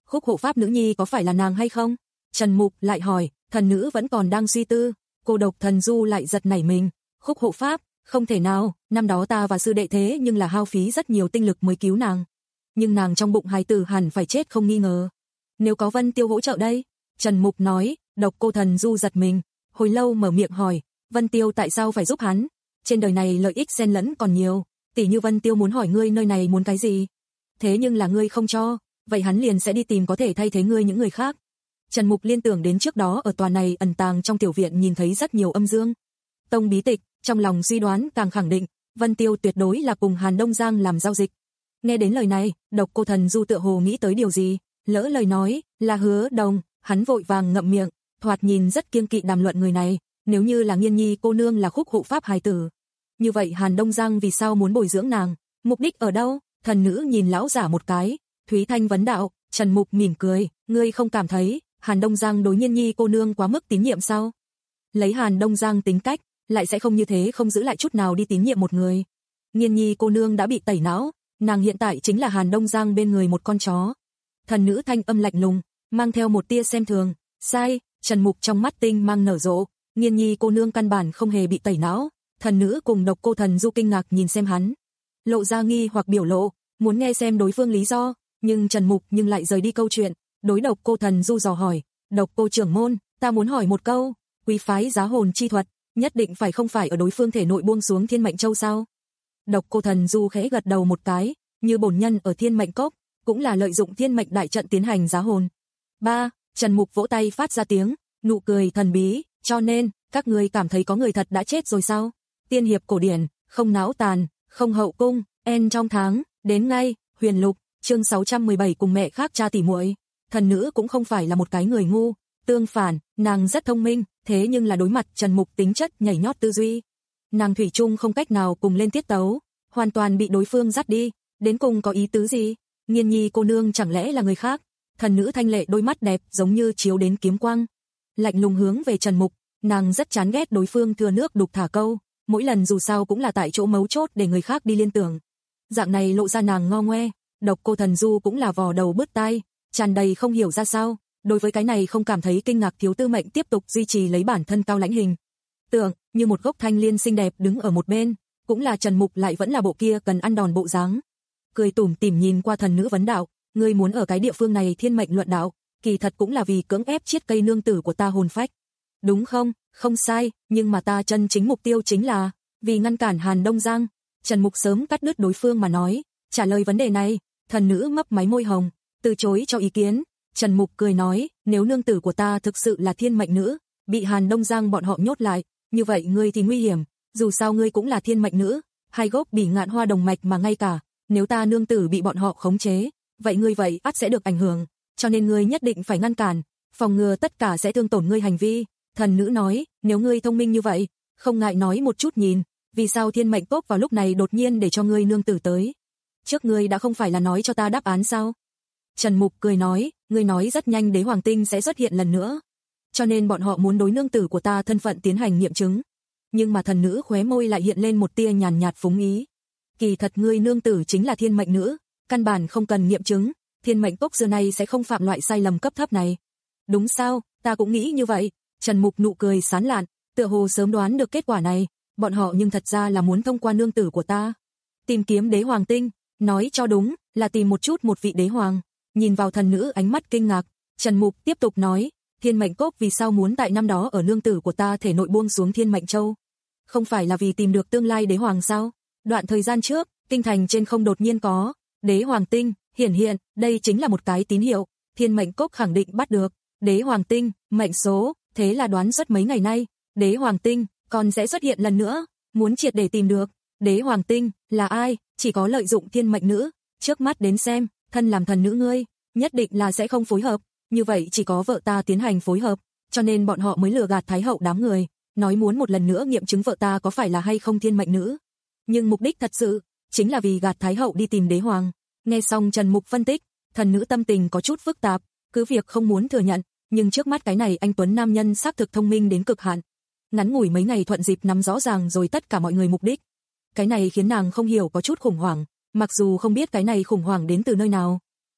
Khúc hộ pháp nữ nhi có phải là nàng hay không? Trần Mục lại hỏi, thần nữ vẫn còn đang suy tư, cô độc thần du lại giật nảy mình. Khúc hộ pháp, không thể nào, năm đó ta và sư đệ thế nhưng là hao phí rất nhiều tinh lực mới cứu nàng. Nhưng nàng trong bụng hài tử hẳn phải chết không nghi ngờ. Nếu có Vân Tiêu hỗ trợ đây? Trần Mục nói. Độc Cô Thần Du giật mình, hồi lâu mở miệng hỏi, Vân Tiêu tại sao phải giúp hắn? Trên đời này lợi ích xen lẫn còn nhiều, tỷ như Vân Tiêu muốn hỏi ngươi nơi này muốn cái gì? Thế nhưng là ngươi không cho, vậy hắn liền sẽ đi tìm có thể thay thế ngươi những người khác. Trần Mục liên tưởng đến trước đó ở tòa này ẩn tàng trong tiểu viện nhìn thấy rất nhiều âm dương tông bí tịch, trong lòng suy đoán càng khẳng định, Vân Tiêu tuyệt đối là cùng Hàn Đông Giang làm giao dịch. Nghe đến lời này, Độc Cô Thần Du tựa hồ nghĩ tới điều gì, lỡ lời nói, là Hứa Đồng, hắn vội vàng ngậm miệng, thoạt nhìn rất kiêng kỵ đàm luận người này, nếu như là Nghiên Nhi cô nương là Khúc hộ pháp hài tử. Như vậy Hàn Đông Giang vì sao muốn bồi dưỡng nàng, mục đích ở đâu? Thần nữ nhìn lão giả một cái, Thúy Thanh vấn đạo. Trần Mục mỉm cười, ngươi không cảm thấy Hàn Đông Giang đối Nghiên Nhi cô nương quá mức tín nhiệm sao? Lấy Hàn Đông Giang tính cách, lại sẽ không như thế không giữ lại chút nào đi tín nhiệm một người. Nghiên Nhi cô nương đã bị tẩy não, nàng hiện tại chính là Hàn Đông Giang bên người một con chó. Thần nữ thanh âm lạnh lùng, mang theo một tia xem thường, sai. Trần Mục trong mắt tinh mang nở rộ, Nghiên Nhi cô nương căn bản không hề bị tẩy não. Thần nữ cùng Độc Cô Thần Du kinh ngạc nhìn xem hắn, lộ ra nghi hoặc biểu lộ, muốn nghe xem đối phương lý do, nhưng Trần Mục nhưng lại rời đi câu chuyện, đối Độc Cô Thần Du dò hỏi, Độc Cô trưởng môn, ta muốn hỏi một câu, quý phái giá hồn chi thuật, nhất định phải không phải ở đối phương thể nội buông xuống Thiên Mệnh Châu sao? Độc Cô Thần Du khẽ gật đầu một cái, như bổn nhân ở Thiên Mệnh Cốc, cũng là lợi dụng Thiên Mệnh đại trận tiến hành giá hồn. Ba, Trần Mục vỗ tay phát ra tiếng, nụ cười thần bí, cho nên, các ngươi cảm thấy có người thật đã chết rồi sao? Tiên hiệp cổ điển, không náo tàn, không hậu cung, en trong tháng, đến ngay, Huyền Lục, chương sáu trăm mười bảy cùng mẹ khác cha tỉ muội. Thần nữ cũng không phải là một cái người ngu, tương phản, nàng rất thông minh, thế nhưng là đối mặt Trần Mục tính chất nhảy nhót tư duy, nàng thủy chung không cách nào cùng lên tiết tấu, hoàn toàn bị đối phương dắt đi, đến cùng có ý tứ gì? Nghiên Nhi cô nương chẳng lẽ là người khác? Thần nữ thanh lệ đôi mắt đẹp giống như chiếu đến kiếm quang, lạnh lùng hướng về Trần Mục, nàng rất chán ghét đối phương thừa nước đục thả câu, mỗi lần dù sao cũng là tại chỗ mấu chốt để người khác đi liên tưởng. Dạng này lộ ra nàng ngo ngoe. Độc Cô Thần Du cũng là vò đầu bứt tai, tràn đầy không hiểu ra sao, đối với cái này không cảm thấy kinh ngạc. Thiếu Tư Mệnh tiếp tục duy trì lấy bản thân cao lãnh hình tượng, như một gốc thanh liên xinh đẹp đứng ở một bên, cũng là Trần Mục lại vẫn là bộ kia cần ăn đòn bộ dáng. Cười tủm tỉm nhìn qua thần nữ vấn đạo, ngươi muốn ở cái địa phương này thiên mệnh luận đạo, kỳ thật cũng là vì cưỡng ép chiết cây nương tử của ta hồn phách. Đúng không? Không sai, nhưng mà ta chân chính mục tiêu chính là vì ngăn cản Hàn Đông Giang. Trần Mục sớm cắt đứt đối phương mà nói, trả lời vấn đề này, thần nữ mấp máy môi hồng, từ chối cho ý kiến. Trần Mục cười nói, nếu nương tử của ta thực sự là thiên mệnh nữ, bị Hàn Đông Giang bọn họ nhốt lại, như vậy ngươi thì nguy hiểm, dù sao ngươi cũng là thiên mệnh nữ, hai gốc bỉ ngạn hoa đồng mạch mà ngay cả, nếu ta nương tử bị bọn họ khống chế, vậy ngươi vậy ắt sẽ được ảnh hưởng, cho nên ngươi nhất định phải ngăn cản, phòng ngừa tất cả sẽ thương tổn ngươi hành vi. Thần nữ nói, nếu ngươi thông minh như vậy, không ngại nói một chút nhìn, vì sao Thiên Mệnh Cốc vào lúc này đột nhiên để cho ngươi nương tử tới? Trước ngươi đã không phải là nói cho ta đáp án sao? Trần Mục cười nói, ngươi nói rất nhanh Đế Hoàng Tinh sẽ xuất hiện lần nữa, cho nên bọn họ muốn đối nương tử của ta thân phận tiến hành nghiệm chứng. Nhưng mà thần nữ khóe môi lại hiện lên một tia nhàn nhạt phúng ý. Kỳ thật ngươi nương tử chính là thiên mệnh nữ, căn bản không cần nghiệm chứng, Thiên Mệnh Cốc xưa nay sẽ không phạm loại sai lầm cấp thấp này. Đúng sao, ta cũng nghĩ như vậy. Trần Mục nụ cười sán lạn, tựa hồ sớm đoán được kết quả này, bọn họ nhưng thật ra là muốn thông qua nương tử của ta tìm kiếm Đế Hoàng Tinh, nói cho đúng, là tìm một chút một vị đế hoàng. Nhìn vào thần nữ ánh mắt kinh ngạc, Trần Mục tiếp tục nói, Thiên Mệnh Cốc vì sao muốn tại năm đó ở nương tử của ta thể nội buông xuống Thiên Mệnh Châu? Không phải là vì tìm được tương lai đế hoàng sao? Đoạn thời gian trước, kinh thành trên không đột nhiên có Đế Hoàng Tinh hiển hiện, đây chính là một cái tín hiệu, Thiên Mệnh Cốc khẳng định bắt được Đế Hoàng Tinh, mệnh số, thế là đoán suốt mấy ngày nay, Đế Hoàng Tinh còn sẽ xuất hiện lần nữa, muốn triệt để tìm được Đế Hoàng Tinh là ai, chỉ có lợi dụng thiên mệnh nữ, trước mắt đến xem, thân làm thần nữ ngươi, nhất định là sẽ không phối hợp, như vậy chỉ có vợ ta tiến hành phối hợp, cho nên bọn họ mới lừa gạt Thái hậu đám người, nói muốn một lần nữa nghiệm chứng vợ ta có phải là hay không thiên mệnh nữ. Nhưng mục đích thật sự chính là vì gạt Thái hậu đi tìm đế hoàng. Nghe xong Trần Mục phân tích, thần nữ tâm tình có chút phức tạp, cứ việc không muốn thừa nhận, nhưng trước mắt cái này anh tuấn nam nhân xác thực thông minh đến cực hạn. Ngắn ngủi mấy ngày thuận dịp nắm rõ ràng rồi tất cả mọi người mục đích. Cái này khiến nàng không hiểu có chút khủng hoảng, mặc dù không biết cái này khủng hoảng đến từ nơi nào.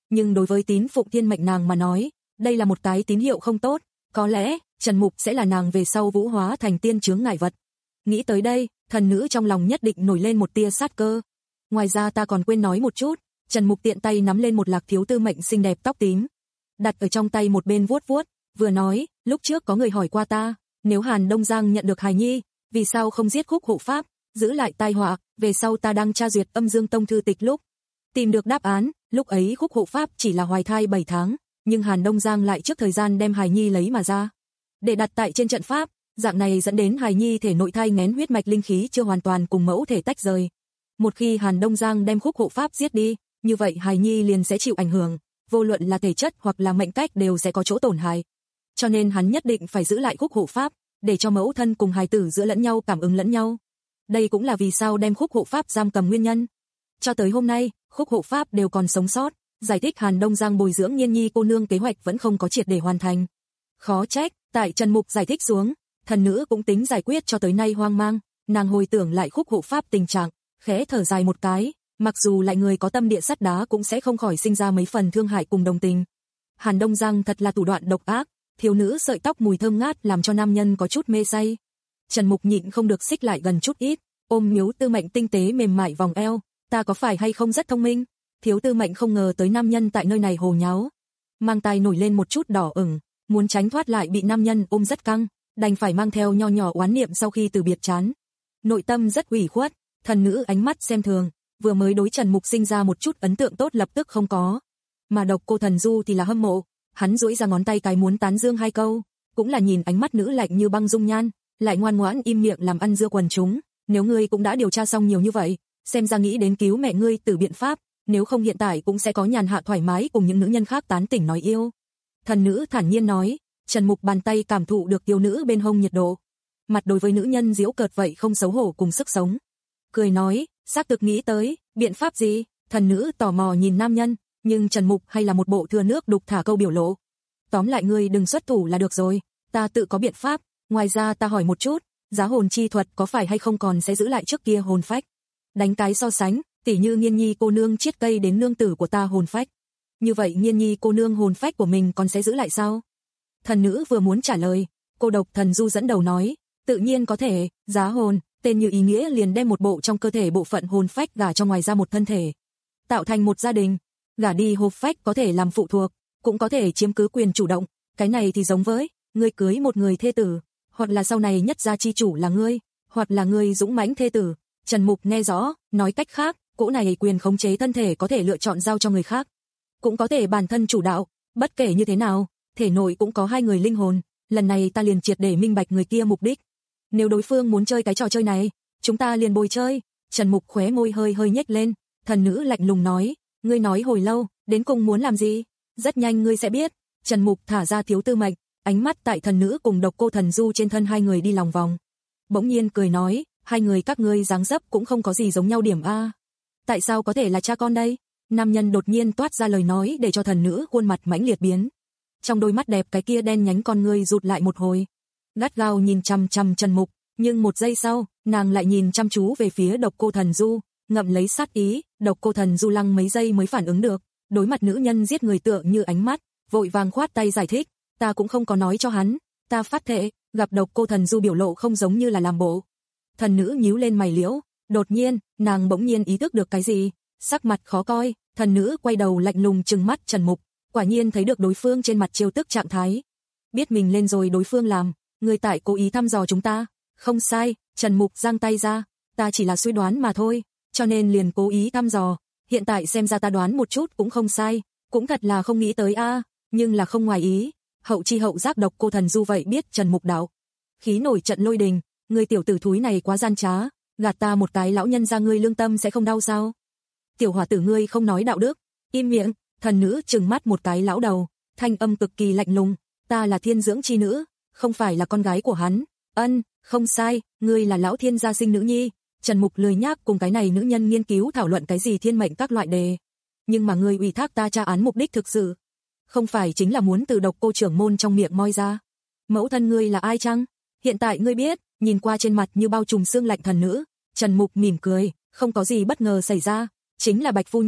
nhưng đối với tín phụng thiên mệnh nàng mà nói, đây là một cái tín hiệu không tốt, có lẽ Trần Mục sẽ là nàng về sau vũ hóa thành tiên chướng ngại vật. Nghĩ tới đây, thần nữ trong lòng nhất định nổi lên một tia sát cơ. Ngoài ra ta còn quên nói một chút, Trần Mục tiện tay nắm lên một lạc thiếu tư mệnh xinh đẹp tóc tím, đặt ở trong tay một bên vuốt vuốt, vừa nói, lúc trước có người hỏi qua ta, nếu Hàn Đông Giang nhận được hài nhi, vì sao không giết Khúc hộ pháp, giữ lại tai họa, về sau ta đang tra duyệt Âm Dương Tông thư tịch lúc tìm được đáp án, lúc ấy Khúc hộ pháp chỉ là hoài thai bảy tháng, nhưng Hàn Đông Giang lại trước thời gian đem hài nhi lấy mà ra, để đặt tại trên trận pháp, dạng này dẫn đến hài nhi thể nội thai nghén huyết mạch linh khí chưa hoàn toàn cùng mẫu thể tách rời. Một khi Hàn Đông Giang đem Khúc hộ pháp giết đi, như vậy hài nhi liền sẽ chịu ảnh hưởng, vô luận là thể chất hoặc là mệnh cách đều sẽ có chỗ tổn hại. Cho nên hắn nhất định phải giữ lại Khúc hộ pháp, để cho mẫu thân cùng hài tử giữa lẫn nhau cảm ứng lẫn nhau. Đây cũng là vì sao đem Khúc hộ pháp giam cầm nguyên nhân. Cho tới hôm nay, Khúc hộ pháp đều còn sống sót, giải thích Hàn Đông Giang bồi dưỡng Nhiên Nhi cô nương kế hoạch vẫn không có triệt để hoàn thành. Khó trách, tại Trần Mục giải thích xuống, thần nữ cũng tính giải quyết cho tới nay hoang mang, nàng hồi tưởng lại Khúc hộ pháp tình trạng, khẽ thở dài một cái, mặc dù lại người có tâm địa sắt đá cũng sẽ không khỏi sinh ra mấy phần thương hại cùng đồng tình. Hàn Đông Giang thật là thủ đoạn độc ác, thiếu nữ sợi tóc mùi thơm ngát làm cho nam nhân có chút mê say. Trần Mục nhịn không được xích lại gần chút ít, ôm Miếu Tư Mệnh tinh tế mềm mại vòng eo, ta có phải hay không rất thông minh? Thiếu Tư Mệnh không ngờ tới nam nhân tại nơi này hồ nháo, mang tai nổi lên một chút đỏ ửng, muốn tránh thoát lại bị nam nhân ôm rất căng, đành phải mang theo nho nhỏ oán niệm sau khi từ biệt chán. Nội tâm rất ủy khuất, thần nữ ánh mắt xem thường, vừa mới đối Trần Mục sinh ra một chút ấn tượng tốt lập tức không có. Mà Độc Cô Thần Du thì là hâm mộ, hắn duỗi ra ngón tay cái muốn tán dương hai câu, cũng là nhìn ánh mắt nữ lạnh như băng dung nhan, lại ngoan ngoãn im miệng làm ăn dưa quần chúng, nếu ngươi cũng đã điều tra xong nhiều như vậy, xem ra nghĩ đến cứu mẹ ngươi từ biện pháp, nếu không hiện tại cũng sẽ có nhàn hạ thoải mái cùng những nữ nhân khác tán tỉnh nói yêu. Thần nữ thản nhiên nói, Trần Mục bàn tay cảm thụ được yêu nữ bên hông nhiệt độ, mặt đối với nữ nhân giễu cợt vậy không xấu hổ cùng sức sống. Cười nói, xác thực nghĩ tới, biện pháp gì? Thần nữ tò mò nhìn nam nhân, nhưng Trần Mục hay là một bộ thừa nước đục thả câu biểu lộ. Tóm lại ngươi đừng xuất thủ là được rồi, ta tự có biện pháp, ngoài ra ta hỏi một chút, giá hồn chi thuật có phải hay không còn sẽ giữ lại trước kia hồn phách? Đánh cái so sánh, tỉ như Nghiên Nhi cô nương chiết cây đến nương tử của ta hồn phách. Như vậy Nghiên Nhi cô nương hồn phách của mình còn sẽ giữ lại sao? Thần nữ vừa muốn trả lời, cô Độc Thần Du dẫn đầu nói, tự nhiên có thể, giá hồn, tên như ý nghĩa liền đem một bộ trong cơ thể bộ phận hồn phách gả cho ngoài ra một thân thể, tạo thành một gia đình. Gả đi hồn phách có thể làm phụ thuộc, cũng có thể chiếm cứ quyền chủ động, cái này thì giống với ngươi cưới một người thê tử, hoặc là sau này nhất gia chi chủ là ngươi, hoặc là ngươi dũng mãnh thê tử. Trần Mục nghe rõ, nói cách khác, cỗ này quyền khống chế thân thể có thể lựa chọn giao cho người khác, cũng có thể bản thân chủ đạo, bất kể như thế nào, thể nội cũng có hai người linh hồn, lần này ta liền triệt để minh bạch người kia mục đích. Nếu đối phương muốn chơi cái trò chơi này, chúng ta liền bồi chơi. Trần Mục khóe môi hơi hơi nhếch lên, thần nữ lạnh lùng nói, ngươi nói hồi lâu, đến cùng muốn làm gì? Rất nhanh ngươi sẽ biết. Trần Mục thả ra Thiếu Tư Mệnh, ánh mắt tại thần nữ cùng Độc Cô Thần Du trên thân hai người đi lòng vòng. Bỗng nhiên cười nói, hai người các ngươi dáng dấp cũng không có gì giống nhau điểm a. Tại sao có thể là cha con đây? Nam nhân đột nhiên toát ra lời nói để cho thần nữ khuôn mặt mãnh liệt biến. Trong đôi mắt đẹp cái kia đen nhánh con ngươi rụt lại một hồi, gắt gao nhìn chằm chằm Trần Mục, nhưng một giây sau, nàng lại nhìn chăm chú về phía Độc Cô Thần Du, ngậm lấy sát ý. Độc Cô Thần Du lăng mấy giây mới phản ứng được, đối mặt nữ nhân giết người tựa như ánh mắt, vội vàng khoát tay giải thích, ta cũng không có nói cho hắn, ta phát thệ. Gặp Độc Cô Thần Du biểu lộ không giống như là làm bộ, thần nữ nhíu lên mày liễu, đột nhiên, nàng bỗng nhiên ý thức được cái gì, sắc mặt khó coi, thần nữ quay đầu lạnh lùng trừng mắt Trần Mục, quả nhiên thấy được đối phương trên mặt trêu tức trạng thái, biết mình lên rồi đối phương làm, người tại cố ý thăm dò chúng ta. Không sai, Trần Mục giang tay ra, ta chỉ là suy đoán mà thôi, cho nên liền cố ý thăm dò, hiện tại xem ra ta đoán một chút cũng không sai, cũng thật là không nghĩ tới a, nhưng là không ngoài ý. Hậu chi hậu giác Độc Cô Thần Du vậy biết Trần Mục đạo, khí nổi trận lôi đình, ngươi tiểu tử thúi này quá gian trá, gạt ta một cái lão nhân ra ngươi lương tâm sẽ không đau sao? Tiểu hỏa tử ngươi không nói đạo đức, im miệng. Thần nữ trừng mắt một cái lão đầu, thanh âm cực kỳ lạnh lùng, ta là thiên dưỡng chi nữ, không phải là con gái của hắn. Ân, không sai, ngươi là lão thiên gia sinh nữ nhi. Trần Mục lười nhác cùng cái này nữ nhân nghiên cứu thảo luận cái gì thiên mệnh các loại đề, nhưng mà ngươi ủy thác ta tra án mục đích thực sự không phải chính là muốn từ Độc Cô trưởng môn trong miệng moi ra mẫu thân ngươi là ai chăng? Hiện tại ngươi biết. Nhìn qua trên mặt như bao trùm sương lạnh thần nữ, Trần Mục mỉm cười, không có gì bất ngờ xảy ra, chính là Bạch phu nhân,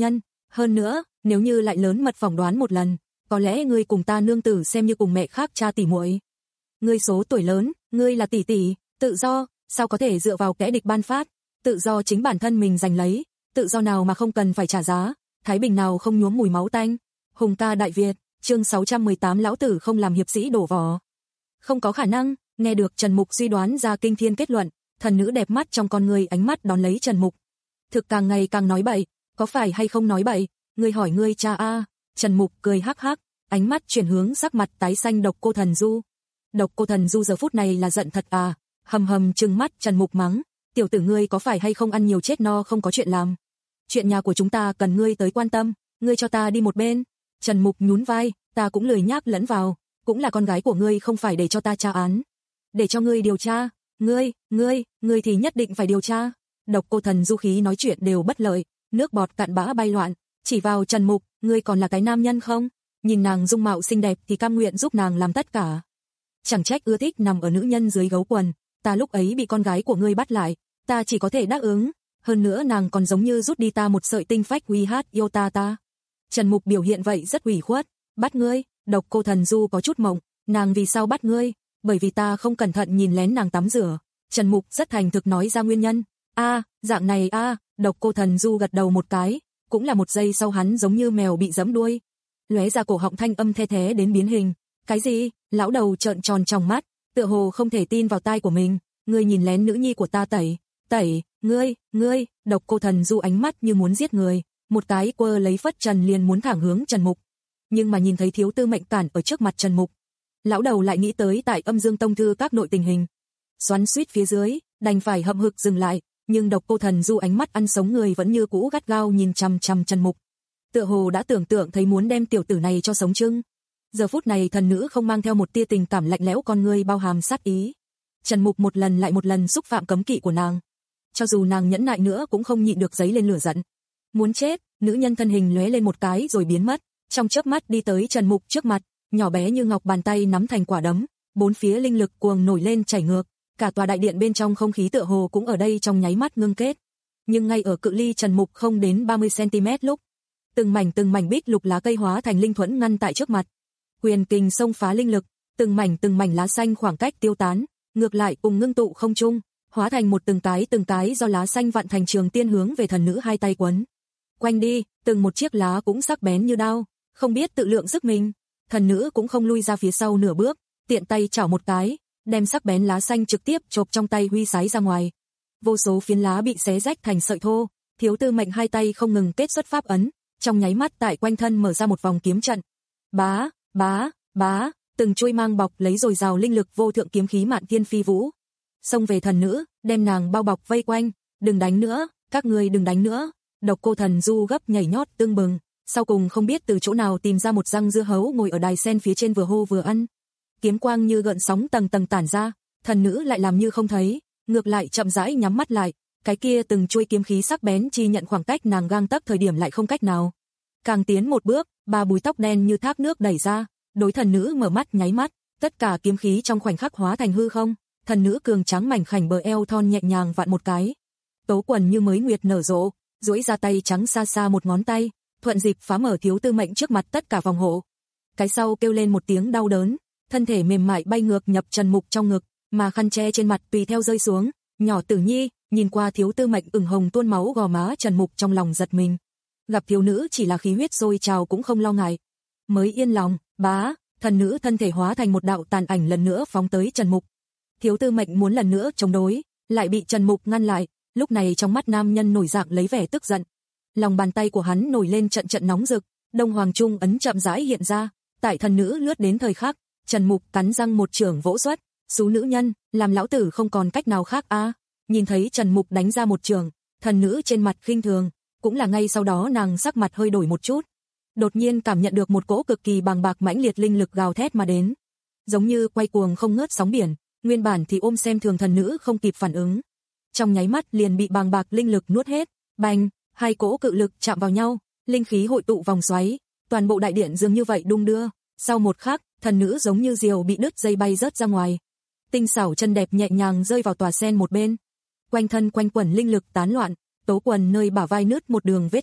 Hơn nữa, nếu như lại lớn mật phỏng đoán một lần, có lẽ ngươi cùng ta nương tử xem như cùng mẹ khác cha tỉ muội. Ngươi số tuổi lớn, ngươi là tỷ tỷ, tự do, sao có thể dựa vào kẻ địch ban phát, tự do chính bản thân mình giành lấy, tự do nào mà không cần phải trả giá, thái bình nào không nhuốm mùi máu tanh. Hùng ca Đại Việt, chương sáu trăm mười tám lão tử không làm hiệp sĩ đổ vỏ. Không có khả năng, nghe được Trần Mục suy đoán ra kinh thiên kết luận, thần nữ đẹp mắt trong con người ánh mắt đón lấy Trần Mục. Thực càng ngày càng nói bậy, có phải hay không nói bậy, ngươi hỏi ngươi cha a. À. Trần Mục cười hắc hắc, ánh mắt chuyển hướng sắc mặt tái xanh Độc Cô Thần Du. Độc Cô Thần Du giờ phút này là giận thật à, hầm hầm trừng mắt Trần Mục mắng, tiểu tử ngươi có phải hay không ăn nhiều chết no không có chuyện làm. Chuyện nhà của chúng ta cần ngươi tới quan tâm, ngươi cho ta đi một bên. Trần Mục nhún vai, ta cũng lười nhác lẫn vào, cũng là con gái của ngươi không phải để cho ta tra án. Để cho ngươi điều tra, ngươi, ngươi, ngươi thì nhất định phải điều tra. Độc Cô Thần Du khí nói chuyện đều bất lợi, nước bọt cạn bã bay loạn, chỉ vào Trần Mục, ngươi còn là cái nam nhân không? Nhìn nàng dung mạo xinh đẹp thì cam nguyện giúp nàng làm tất cả. Chẳng trách ưa thích nằm ở nữ nhân dưới gấu quần, ta lúc ấy bị con gái của ngươi bắt lại, ta chỉ có thể đáp ứng, hơn nữa nàng còn giống như rút đi ta một sợi tinh phách uy hát yêu ta ta. Trần Mục biểu hiện vậy rất ủy khuất, bắt ngươi, Độc Cô Thần Du có chút mộng, nàng vì sao bắt ngươi, bởi vì ta không cẩn thận nhìn lén nàng tắm rửa. Trần Mục rất thành thực nói ra nguyên nhân. A, à, dạng này a, à, Độc Cô Thần Du gật đầu một cái, cũng là một giây sau hắn giống như mèo bị giẫm đuôi, lóe ra cổ họng thanh âm the thé đến biến hình. Cái gì? Lão đầu trợn tròn trong mắt, tựa hồ không thể tin vào tai của mình, ngươi nhìn lén nữ nhi của ta tẩy, tẩy, ngươi, ngươi, Độc Cô Thần Du ánh mắt như muốn giết người, một cái quơ lấy phất trần liền muốn thẳng hướng Trần Mục. Nhưng mà nhìn thấy Thiếu Tư Mệnh cản ở trước mặt Trần Mục, lão đầu lại nghĩ tới tại Âm Dương Tông thư các nội tình hình, xoắn xuýt phía dưới, đành phải hậm hực dừng lại, nhưng Độc Cô Thần Du ánh mắt ăn sống người vẫn như cũ gắt gao nhìn chằm chằm Trần Mục. Tựa hồ đã tưởng tượng thấy muốn đem tiểu tử này cho sống chưng. Giờ phút này thần nữ không mang theo một tia tình cảm lạnh lẽo con người bao hàm sát ý. Trần Mục một lần lại một lần xúc phạm cấm kỵ của nàng. Cho dù nàng nhẫn nại nữa cũng không nhịn được giấy lên lửa giận. Muốn chết, nữ nhân thân hình lóe lên một cái rồi biến mất, trong chớp mắt đi tới Trần Mục trước mặt, nhỏ bé như ngọc bàn tay nắm thành quả đấm, bốn phía linh lực cuồng nổi lên chảy ngược, cả tòa đại điện bên trong không khí tựa hồ cũng ở đây trong nháy mắt ngưng kết. Nhưng ngay ở cự ly Trần Mục không đến ba mươi xăng-ti-mét lúc, từng mảnh từng mảnh bích lục lá cây hóa thành linh thuẫn ngăn tại trước mặt. Quyền kình xông phá linh lực, từng mảnh từng mảnh lá xanh khoảng cách tiêu tán, ngược lại cùng ngưng tụ không trung, hóa thành một từng cái từng cái do lá xanh vặn thành trường tiên hướng về thần nữ hai tay quấn. Quanh đi, từng một chiếc lá cũng sắc bén như đao, không biết tự lượng sức mình. Thần nữ cũng không lui ra phía sau nửa bước, tiện tay chảo một cái, đem sắc bén lá xanh trực tiếp chộp trong tay huy sái ra ngoài. Vô số phiến lá bị xé rách thành sợi thô, Thiếu Tư Mệnh hai tay không ngừng kết xuất pháp ấn, trong nháy mắt tại quanh thân mở ra một vòng kiếm trận. Bá, bá, bá, từng chuôi mang bọc lấy dồi dào linh lực vô thượng kiếm khí mạn thiên phi vũ, xông về thần nữ, đem nàng bao bọc vây quanh. Đừng đánh nữa, các ngươi đừng đánh nữa. Độc Cô Thần Du gấp nhảy nhót tương bừng, sau cùng không biết từ chỗ nào tìm ra một răng dưa hấu ngồi ở đài sen phía trên vừa hô vừa ăn. Kiếm quang như gợn sóng tầng tầng tản ra, thần nữ lại làm như không thấy, ngược lại chậm rãi nhắm mắt lại, cái kia từng chuôi kiếm khí sắc bén chi nhận khoảng cách nàng gang tấc thời điểm lại không cách nào. Càng tiến một bước, ba búi tóc đen như thác nước đẩy ra, đối thần nữ mở mắt nháy mắt, tất cả kiếm khí trong khoảnh khắc hóa thành hư không, thần nữ cường tráng mảnh khảnh bờ eo thon nhẹ nhàng vặn một cái. Tố quần như mới nguyệt nở rộ, duỗi ra tay trắng xa xa một ngón tay, thuận dịp phá mở Thiếu Tư Mệnh trước mặt tất cả vòng hộ. Cái sau kêu lên một tiếng đau đớn, thân thể mềm mại bay ngược nhập Trần Mục trong ngực, mà khăn che trên mặt tùy theo rơi xuống. Nhỏ Tử Nhi, nhìn qua Thiếu Tư Mệnh ửng hồng tuôn máu gò má Trần Mục trong lòng giật mình. Gặp thiếu nữ chỉ là khí huyết sôi trào cũng không lo ngại. Mới yên lòng, bá, thần nữ thân thể hóa thành một đạo tàn ảnh lần nữa phóng tới Trần Mục. Thiếu Tư Mệnh muốn lần nữa chống đối, lại bị Trần Mục ngăn lại, lúc này trong mắt nam nhân nổi dạng lấy vẻ tức giận. Lòng bàn tay của hắn nổi lên trận trận nóng rực, Đông Hoàng Trung ấn chậm rãi hiện ra, tại thần nữ lướt đến thời khắc, Trần Mục cắn răng một chưởng vỗ xuất, "Xú nữ nhân, làm lão tử không còn cách nào khác a." À. Nhìn thấy Trần Mục đánh ra một chưởng, thần nữ trên mặt khinh thường, cũng là ngay sau đó nàng sắc mặt hơi đổi một chút. Đột nhiên cảm nhận được một cỗ cực kỳ bàng bạc mãnh liệt linh lực gào thét mà đến, giống như quay cuồng không ngớt sóng biển, nguyên bản thì ôm xem thường thần nữ không kịp phản ứng, trong nháy mắt liền bị bàng bạc linh lực nuốt hết. Bành, hai cỗ cự lực chạm vào nhau, linh khí hội tụ vòng xoáy, toàn bộ đại điện dường như vậy đung đưa. Sau một khắc, thần nữ giống như diều bị đứt dây bay rớt ra ngoài. Tinh xảo chân đẹp nhẹ nhàng rơi vào tòa sen một bên. Quanh thân quanh quẩn linh lực tán loạn, tố quần nơi bả vai nứt một đường vết rách,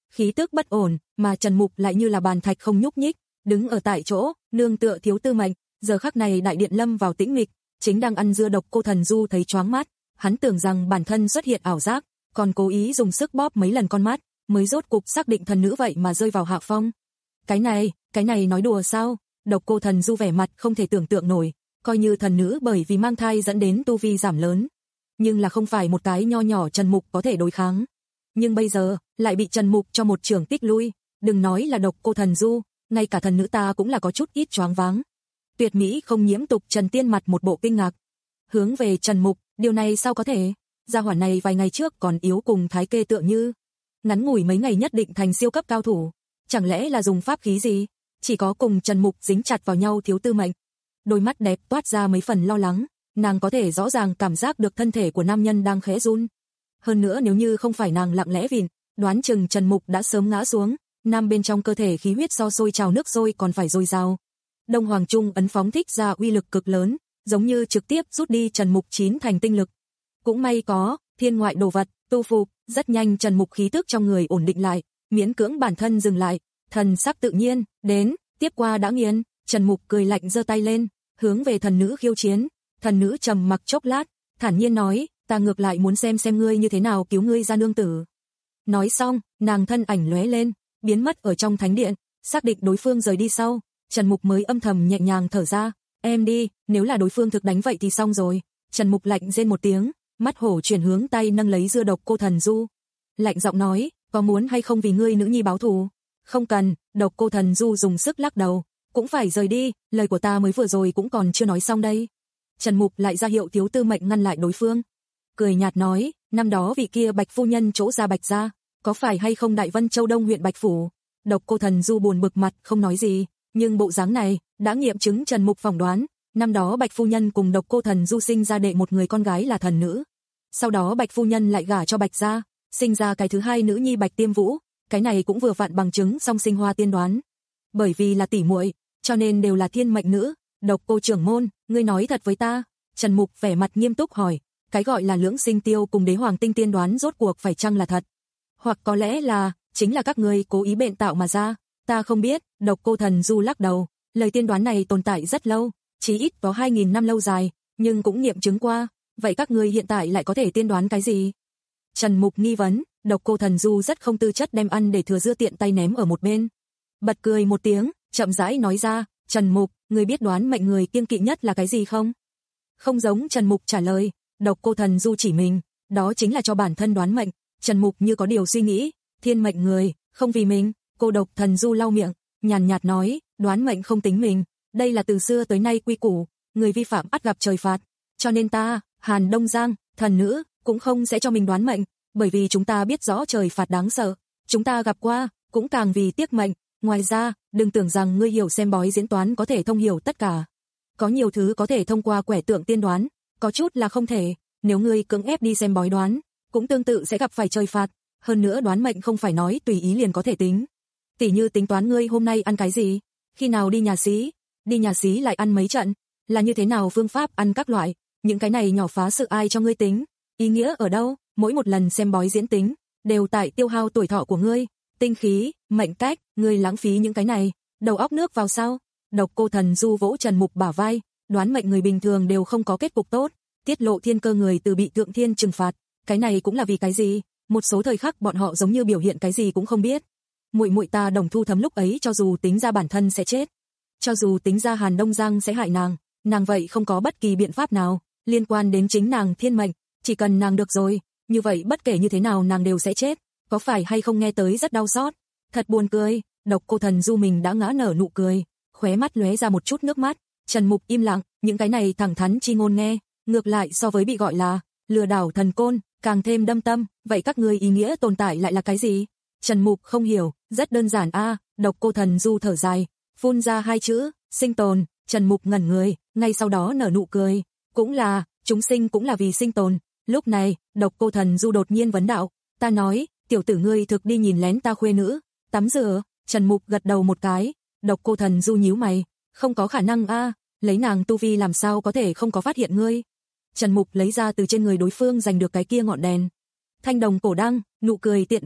khí tức bất ổn, mà Trần Mục lại như là bàn thạch không nhúc nhích, đứng ở tại chỗ, nương tựa thiếu tư mệnh. Giờ khắc này đại điện lâm vào tĩnh mịch, chính đang ăn dưa độc cô Thần Du thấy choáng mắt, hắn tưởng rằng bản thân xuất hiện ảo giác, còn cố ý dùng sức bóp mấy lần con mắt, mới rốt cục xác định thần nữ vậy mà rơi vào hạ phong. Cái này, cái này nói đùa sao? Độc cô Thần Du vẻ mặt không thể tưởng tượng nổi, coi như thần nữ bởi vì mang thai dẫn đến tu vi giảm lớn, nhưng là không phải một cái nho nhỏ Trần Mục có thể đối kháng. Nhưng bây giờ, lại bị Trần Mục cho một trường tích lui, đừng nói là độc cô Thần Du, ngay cả thần nữ ta cũng là có chút ít choáng váng. Tuyệt mỹ không nhiễm tục Trần Tiên mặt một bộ kinh ngạc. Hướng về Trần Mục, điều này sao có thể? Gia hỏa này vài ngày trước còn yếu cùng Thái Kê tựa như, ngắn ngủi mấy ngày nhất định thành siêu cấp cao thủ, chẳng lẽ là dùng pháp khí gì? Chỉ có cùng Trần Mục dính chặt vào nhau thiếu tư mệnh. Đôi mắt đẹp toát ra mấy phần lo lắng, nàng có thể rõ ràng cảm giác được thân thể của nam nhân đang khẽ run. Hơn nữa nếu như không phải nàng lặng lẽ vịn, đoán chừng Trần Mục đã sớm ngã xuống, nam bên trong cơ thể khí huyết so sôi trào nước sôi còn phải dồi dào. Đông Hoàng Trung ấn phóng thích ra uy lực cực lớn, giống như trực tiếp rút đi Trần Mục chín thành tinh lực. Cũng may có thiên ngoại đồ vật tu phục, rất nhanh Trần Mục khí tức trong người ổn định lại, miễn cưỡng bản thân dừng lại, thần sắc tự nhiên, đến, tiếp qua đã nghiền. Trần Mục cười lạnh giơ tay lên, hướng về thần nữ khiêu chiến. Thần nữ trầm mặc chốc lát, thản nhiên nói, ta ngược lại muốn xem xem ngươi như thế nào cứu ngươi ra nương tử. Nói xong, nàng thân ảnh lóe lên, biến mất ở trong thánh điện, xác định đối phương rời đi sau, Trần Mục mới âm thầm nhẹ nhàng thở ra, em đi, nếu là đối phương thực đánh vậy thì xong rồi. Trần Mục lạnh rên một tiếng, mắt hổ chuyển hướng tay nâng lấy dưa độc cô Thần Du. Lạnh giọng nói, có muốn hay không vì ngươi nữ nhi báo thù? Không cần. Độc cô Thần Du dùng sức lắc đầu, cũng phải rời đi, lời của ta mới vừa rồi cũng còn chưa nói xong đây. Trần Mục lại ra hiệu thiếu tư mệnh ngăn lại đối phương. Cười nhạt nói, năm đó vị kia Bạch phu nhân chỗ ra Bạch gia, có phải hay không Đại Vân Châu Đông huyện Bạch phủ? Độc cô Thần Du buồn bực mặt không nói gì, nhưng bộ dáng này đã nghiệm chứng Trần Mục phỏng đoán, năm đó Bạch phu nhân cùng độc cô Thần Du sinh ra đệ một người con gái là thần nữ. Sau đó Bạch phu nhân lại gả cho Bạch gia, sinh ra cái thứ hai nữ nhi Bạch Tiêm Vũ, cái này cũng vừa vặn bằng chứng song sinh hoa tiên đoán. Bởi vì là tỷ muội, cho nên đều là thiên mệnh nữ. Độc cô trưởng môn, ngươi nói thật với ta. Trần Mục vẻ mặt nghiêm túc hỏi, cái gọi là lưỡng sinh tiêu cùng đế hoàng tinh tiên đoán rốt cuộc phải chăng là thật? Hoặc có lẽ là, chính là các ngươi cố ý biện tạo mà ra, ta không biết. Độc cô Thần Du lắc đầu, lời tiên đoán này tồn tại rất lâu, chí ít có hai nghìn năm lâu dài, nhưng cũng nghiệm chứng qua, vậy các ngươi hiện tại lại có thể tiên đoán cái gì? Trần Mục nghi vấn. Độc cô Thần Du rất không tư chất đem ăn để thừa dưa tiện tay ném ở một bên. Bật cười một tiếng, chậm rãi nói ra, Trần Mục, ngươi biết đoán mệnh người kiêng kỵ nhất là cái gì không? Không giống Trần Mục trả lời, Độc cô Thần Du chỉ mình, đó chính là cho bản thân đoán mệnh. Trần Mục như có điều suy nghĩ, thiên mệnh người, không vì mình. Cô Độc Thần Du lau miệng, nhàn nhạt nói, đoán mệnh không tính mình, đây là từ xưa tới nay quy củ, người vi phạm ắt gặp trời phạt, cho nên ta, Hàn Đông Giang, thần nữ, cũng không sẽ cho mình đoán mệnh, bởi vì chúng ta biết rõ trời phạt đáng sợ, chúng ta gặp qua, cũng càng vì tiếc mệnh. Ngoài ra, đừng tưởng rằng ngươi hiểu xem bói diễn toán có thể thông hiểu tất cả. Có nhiều thứ có thể thông qua quẻ tượng tiên đoán, có chút là không thể, nếu ngươi cưỡng ép đi xem bói đoán, cũng tương tự sẽ gặp phải trời phạt, hơn nữa đoán mệnh không phải nói tùy ý liền có thể tính. Tỉ như tính toán ngươi hôm nay ăn cái gì, khi nào đi nhà xí, đi nhà xí lại ăn mấy trận, là như thế nào phương pháp ăn các loại, những cái này nhỏ phá sự ai cho ngươi tính, ý nghĩa ở đâu? Mỗi một lần xem bói diễn tính, đều tại tiêu hao tuổi thọ của ngươi, tinh khí, mệnh cách, ngươi lãng phí những cái này, đầu óc nước vào sao? Độc cô Thần Du vỗ Trần Mục bả vai, đoán mệnh người bình thường đều không có kết cục tốt, tiết lộ thiên cơ người từ bị thượng thiên trừng phạt, cái này cũng là vì cái gì? Một số thời khắc bọn họ giống như biểu hiện cái gì cũng không biết. Muội muội ta Đồng Thu Thấm lúc ấy cho dù tính ra bản thân sẽ chết, cho dù tính ra Hàn Đông Giang sẽ hại nàng, nàng vậy không có bất kỳ biện pháp nào liên quan đến chính nàng thiên mệnh, chỉ cần nàng được rồi, như vậy bất kể như thế nào nàng đều sẽ chết, có phải hay không nghe tới rất đau xót, thật buồn cười. Độc cô Thần Du mình đã ngã nở nụ cười, khóe mắt lóe ra một chút nước mắt. Trần Mục im lặng, những cái này thẳng thắn chi ngôn nghe, ngược lại so với bị gọi là lừa đảo thần côn, càng thêm đâm tâm, vậy các ngươi ý nghĩa tồn tại lại là cái gì? Trần Mục không hiểu, rất đơn giản a. À, Độc cô Thần Du thở dài, phun ra hai chữ, sinh tồn. Trần Mục ngẩn người, ngay sau đó nở nụ cười, cũng là, chúng sinh cũng là vì sinh tồn. Lúc này, Độc cô Thần Du đột nhiên vấn đạo, ta nói, tiểu tử ngươi thực đi nhìn lén ta khuê nữ, tắm rửa. Trần Mục gật đầu một cái. Độc cô Thần Du nhíu mày, không có khả năng a, à, lấy nàng tu vi làm sao có thể không có phát hiện ngươi. Trần Mục lấy ra từ trên người đối phương giành được cái kia ngọn đèn thanh đồng cổ đăng, nụ cười tiện tiện,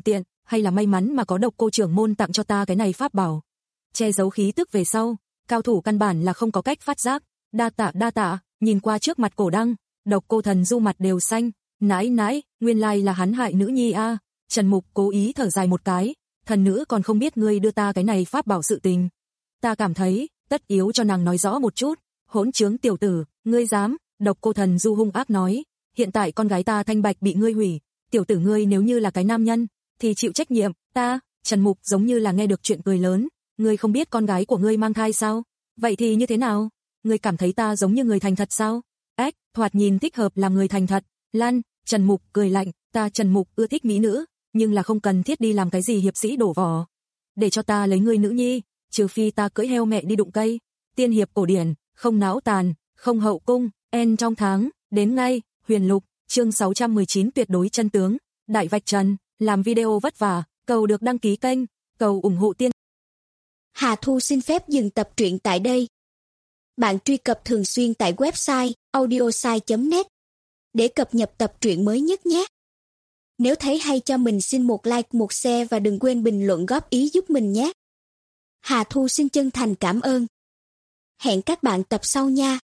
hay là may mắn mà có Độc Cô trưởng môn tặng cho ta cái này pháp bảo. Che giấu khí tức về sau, cao thủ căn bản là không có cách phát giác. Đa tạ đa tạ, nhìn qua trước mặt Cổ Đăng, Độc Cô Thần Du mặt đều xanh, nãi nãi, nguyên lai là hắn hại nữ nhi a. Trần Mục cố ý thở dài một cái, thần nữ còn không biết ngươi đưa ta cái này pháp bảo sự tình. Ta cảm thấy, tất yếu cho nàng nói rõ một chút. Hỗn trướng tiểu tử, ngươi dám? Độc Cô Thần Du hung ác nói, hiện tại con gái ta thanh bạch bị ngươi hủy, tiểu tử ngươi nếu như là cái nam nhân, thì chịu trách nhiệm. Ta, Trần Mục giống như là nghe được chuyện cười lớn, ngươi không biết con gái của ngươi mang thai sao? Vậy thì như thế nào? Ngươi cảm thấy ta giống như người thành thật sao? Ếch, thoạt nhìn thích hợp làm người thành thật. Lan, Trần Mục cười lạnh, ta Trần Mục ưa thích mỹ nữ, nhưng là không cần thiết đi làm cái gì hiệp sĩ đổ vỏ. Để cho ta lấy ngươi nữ nhi, trừ phi ta cưỡi heo mẹ đi đụng cây. Tiên hiệp cổ điển, không não tàn, không hậu cung, en trong tháng, đến ngay, Huyền Lục, chương sáu trăm mười chín tuyệt đối chân tướng, đại vạch trần, làm video vất vả, cầu được đăng ký kênh, cầu ủng hộ tiên. Hà Thu xin phép dừng tập truyện tại đây. Bạn truy cập thường xuyên tại website audiosai chấm net để cập nhật tập truyện mới nhất nhé. Nếu thấy hay cho mình xin một like, một share và đừng quên bình luận góp ý giúp mình nhé. Hà Thu xin chân thành cảm ơn. Hẹn các bạn tập sau nha.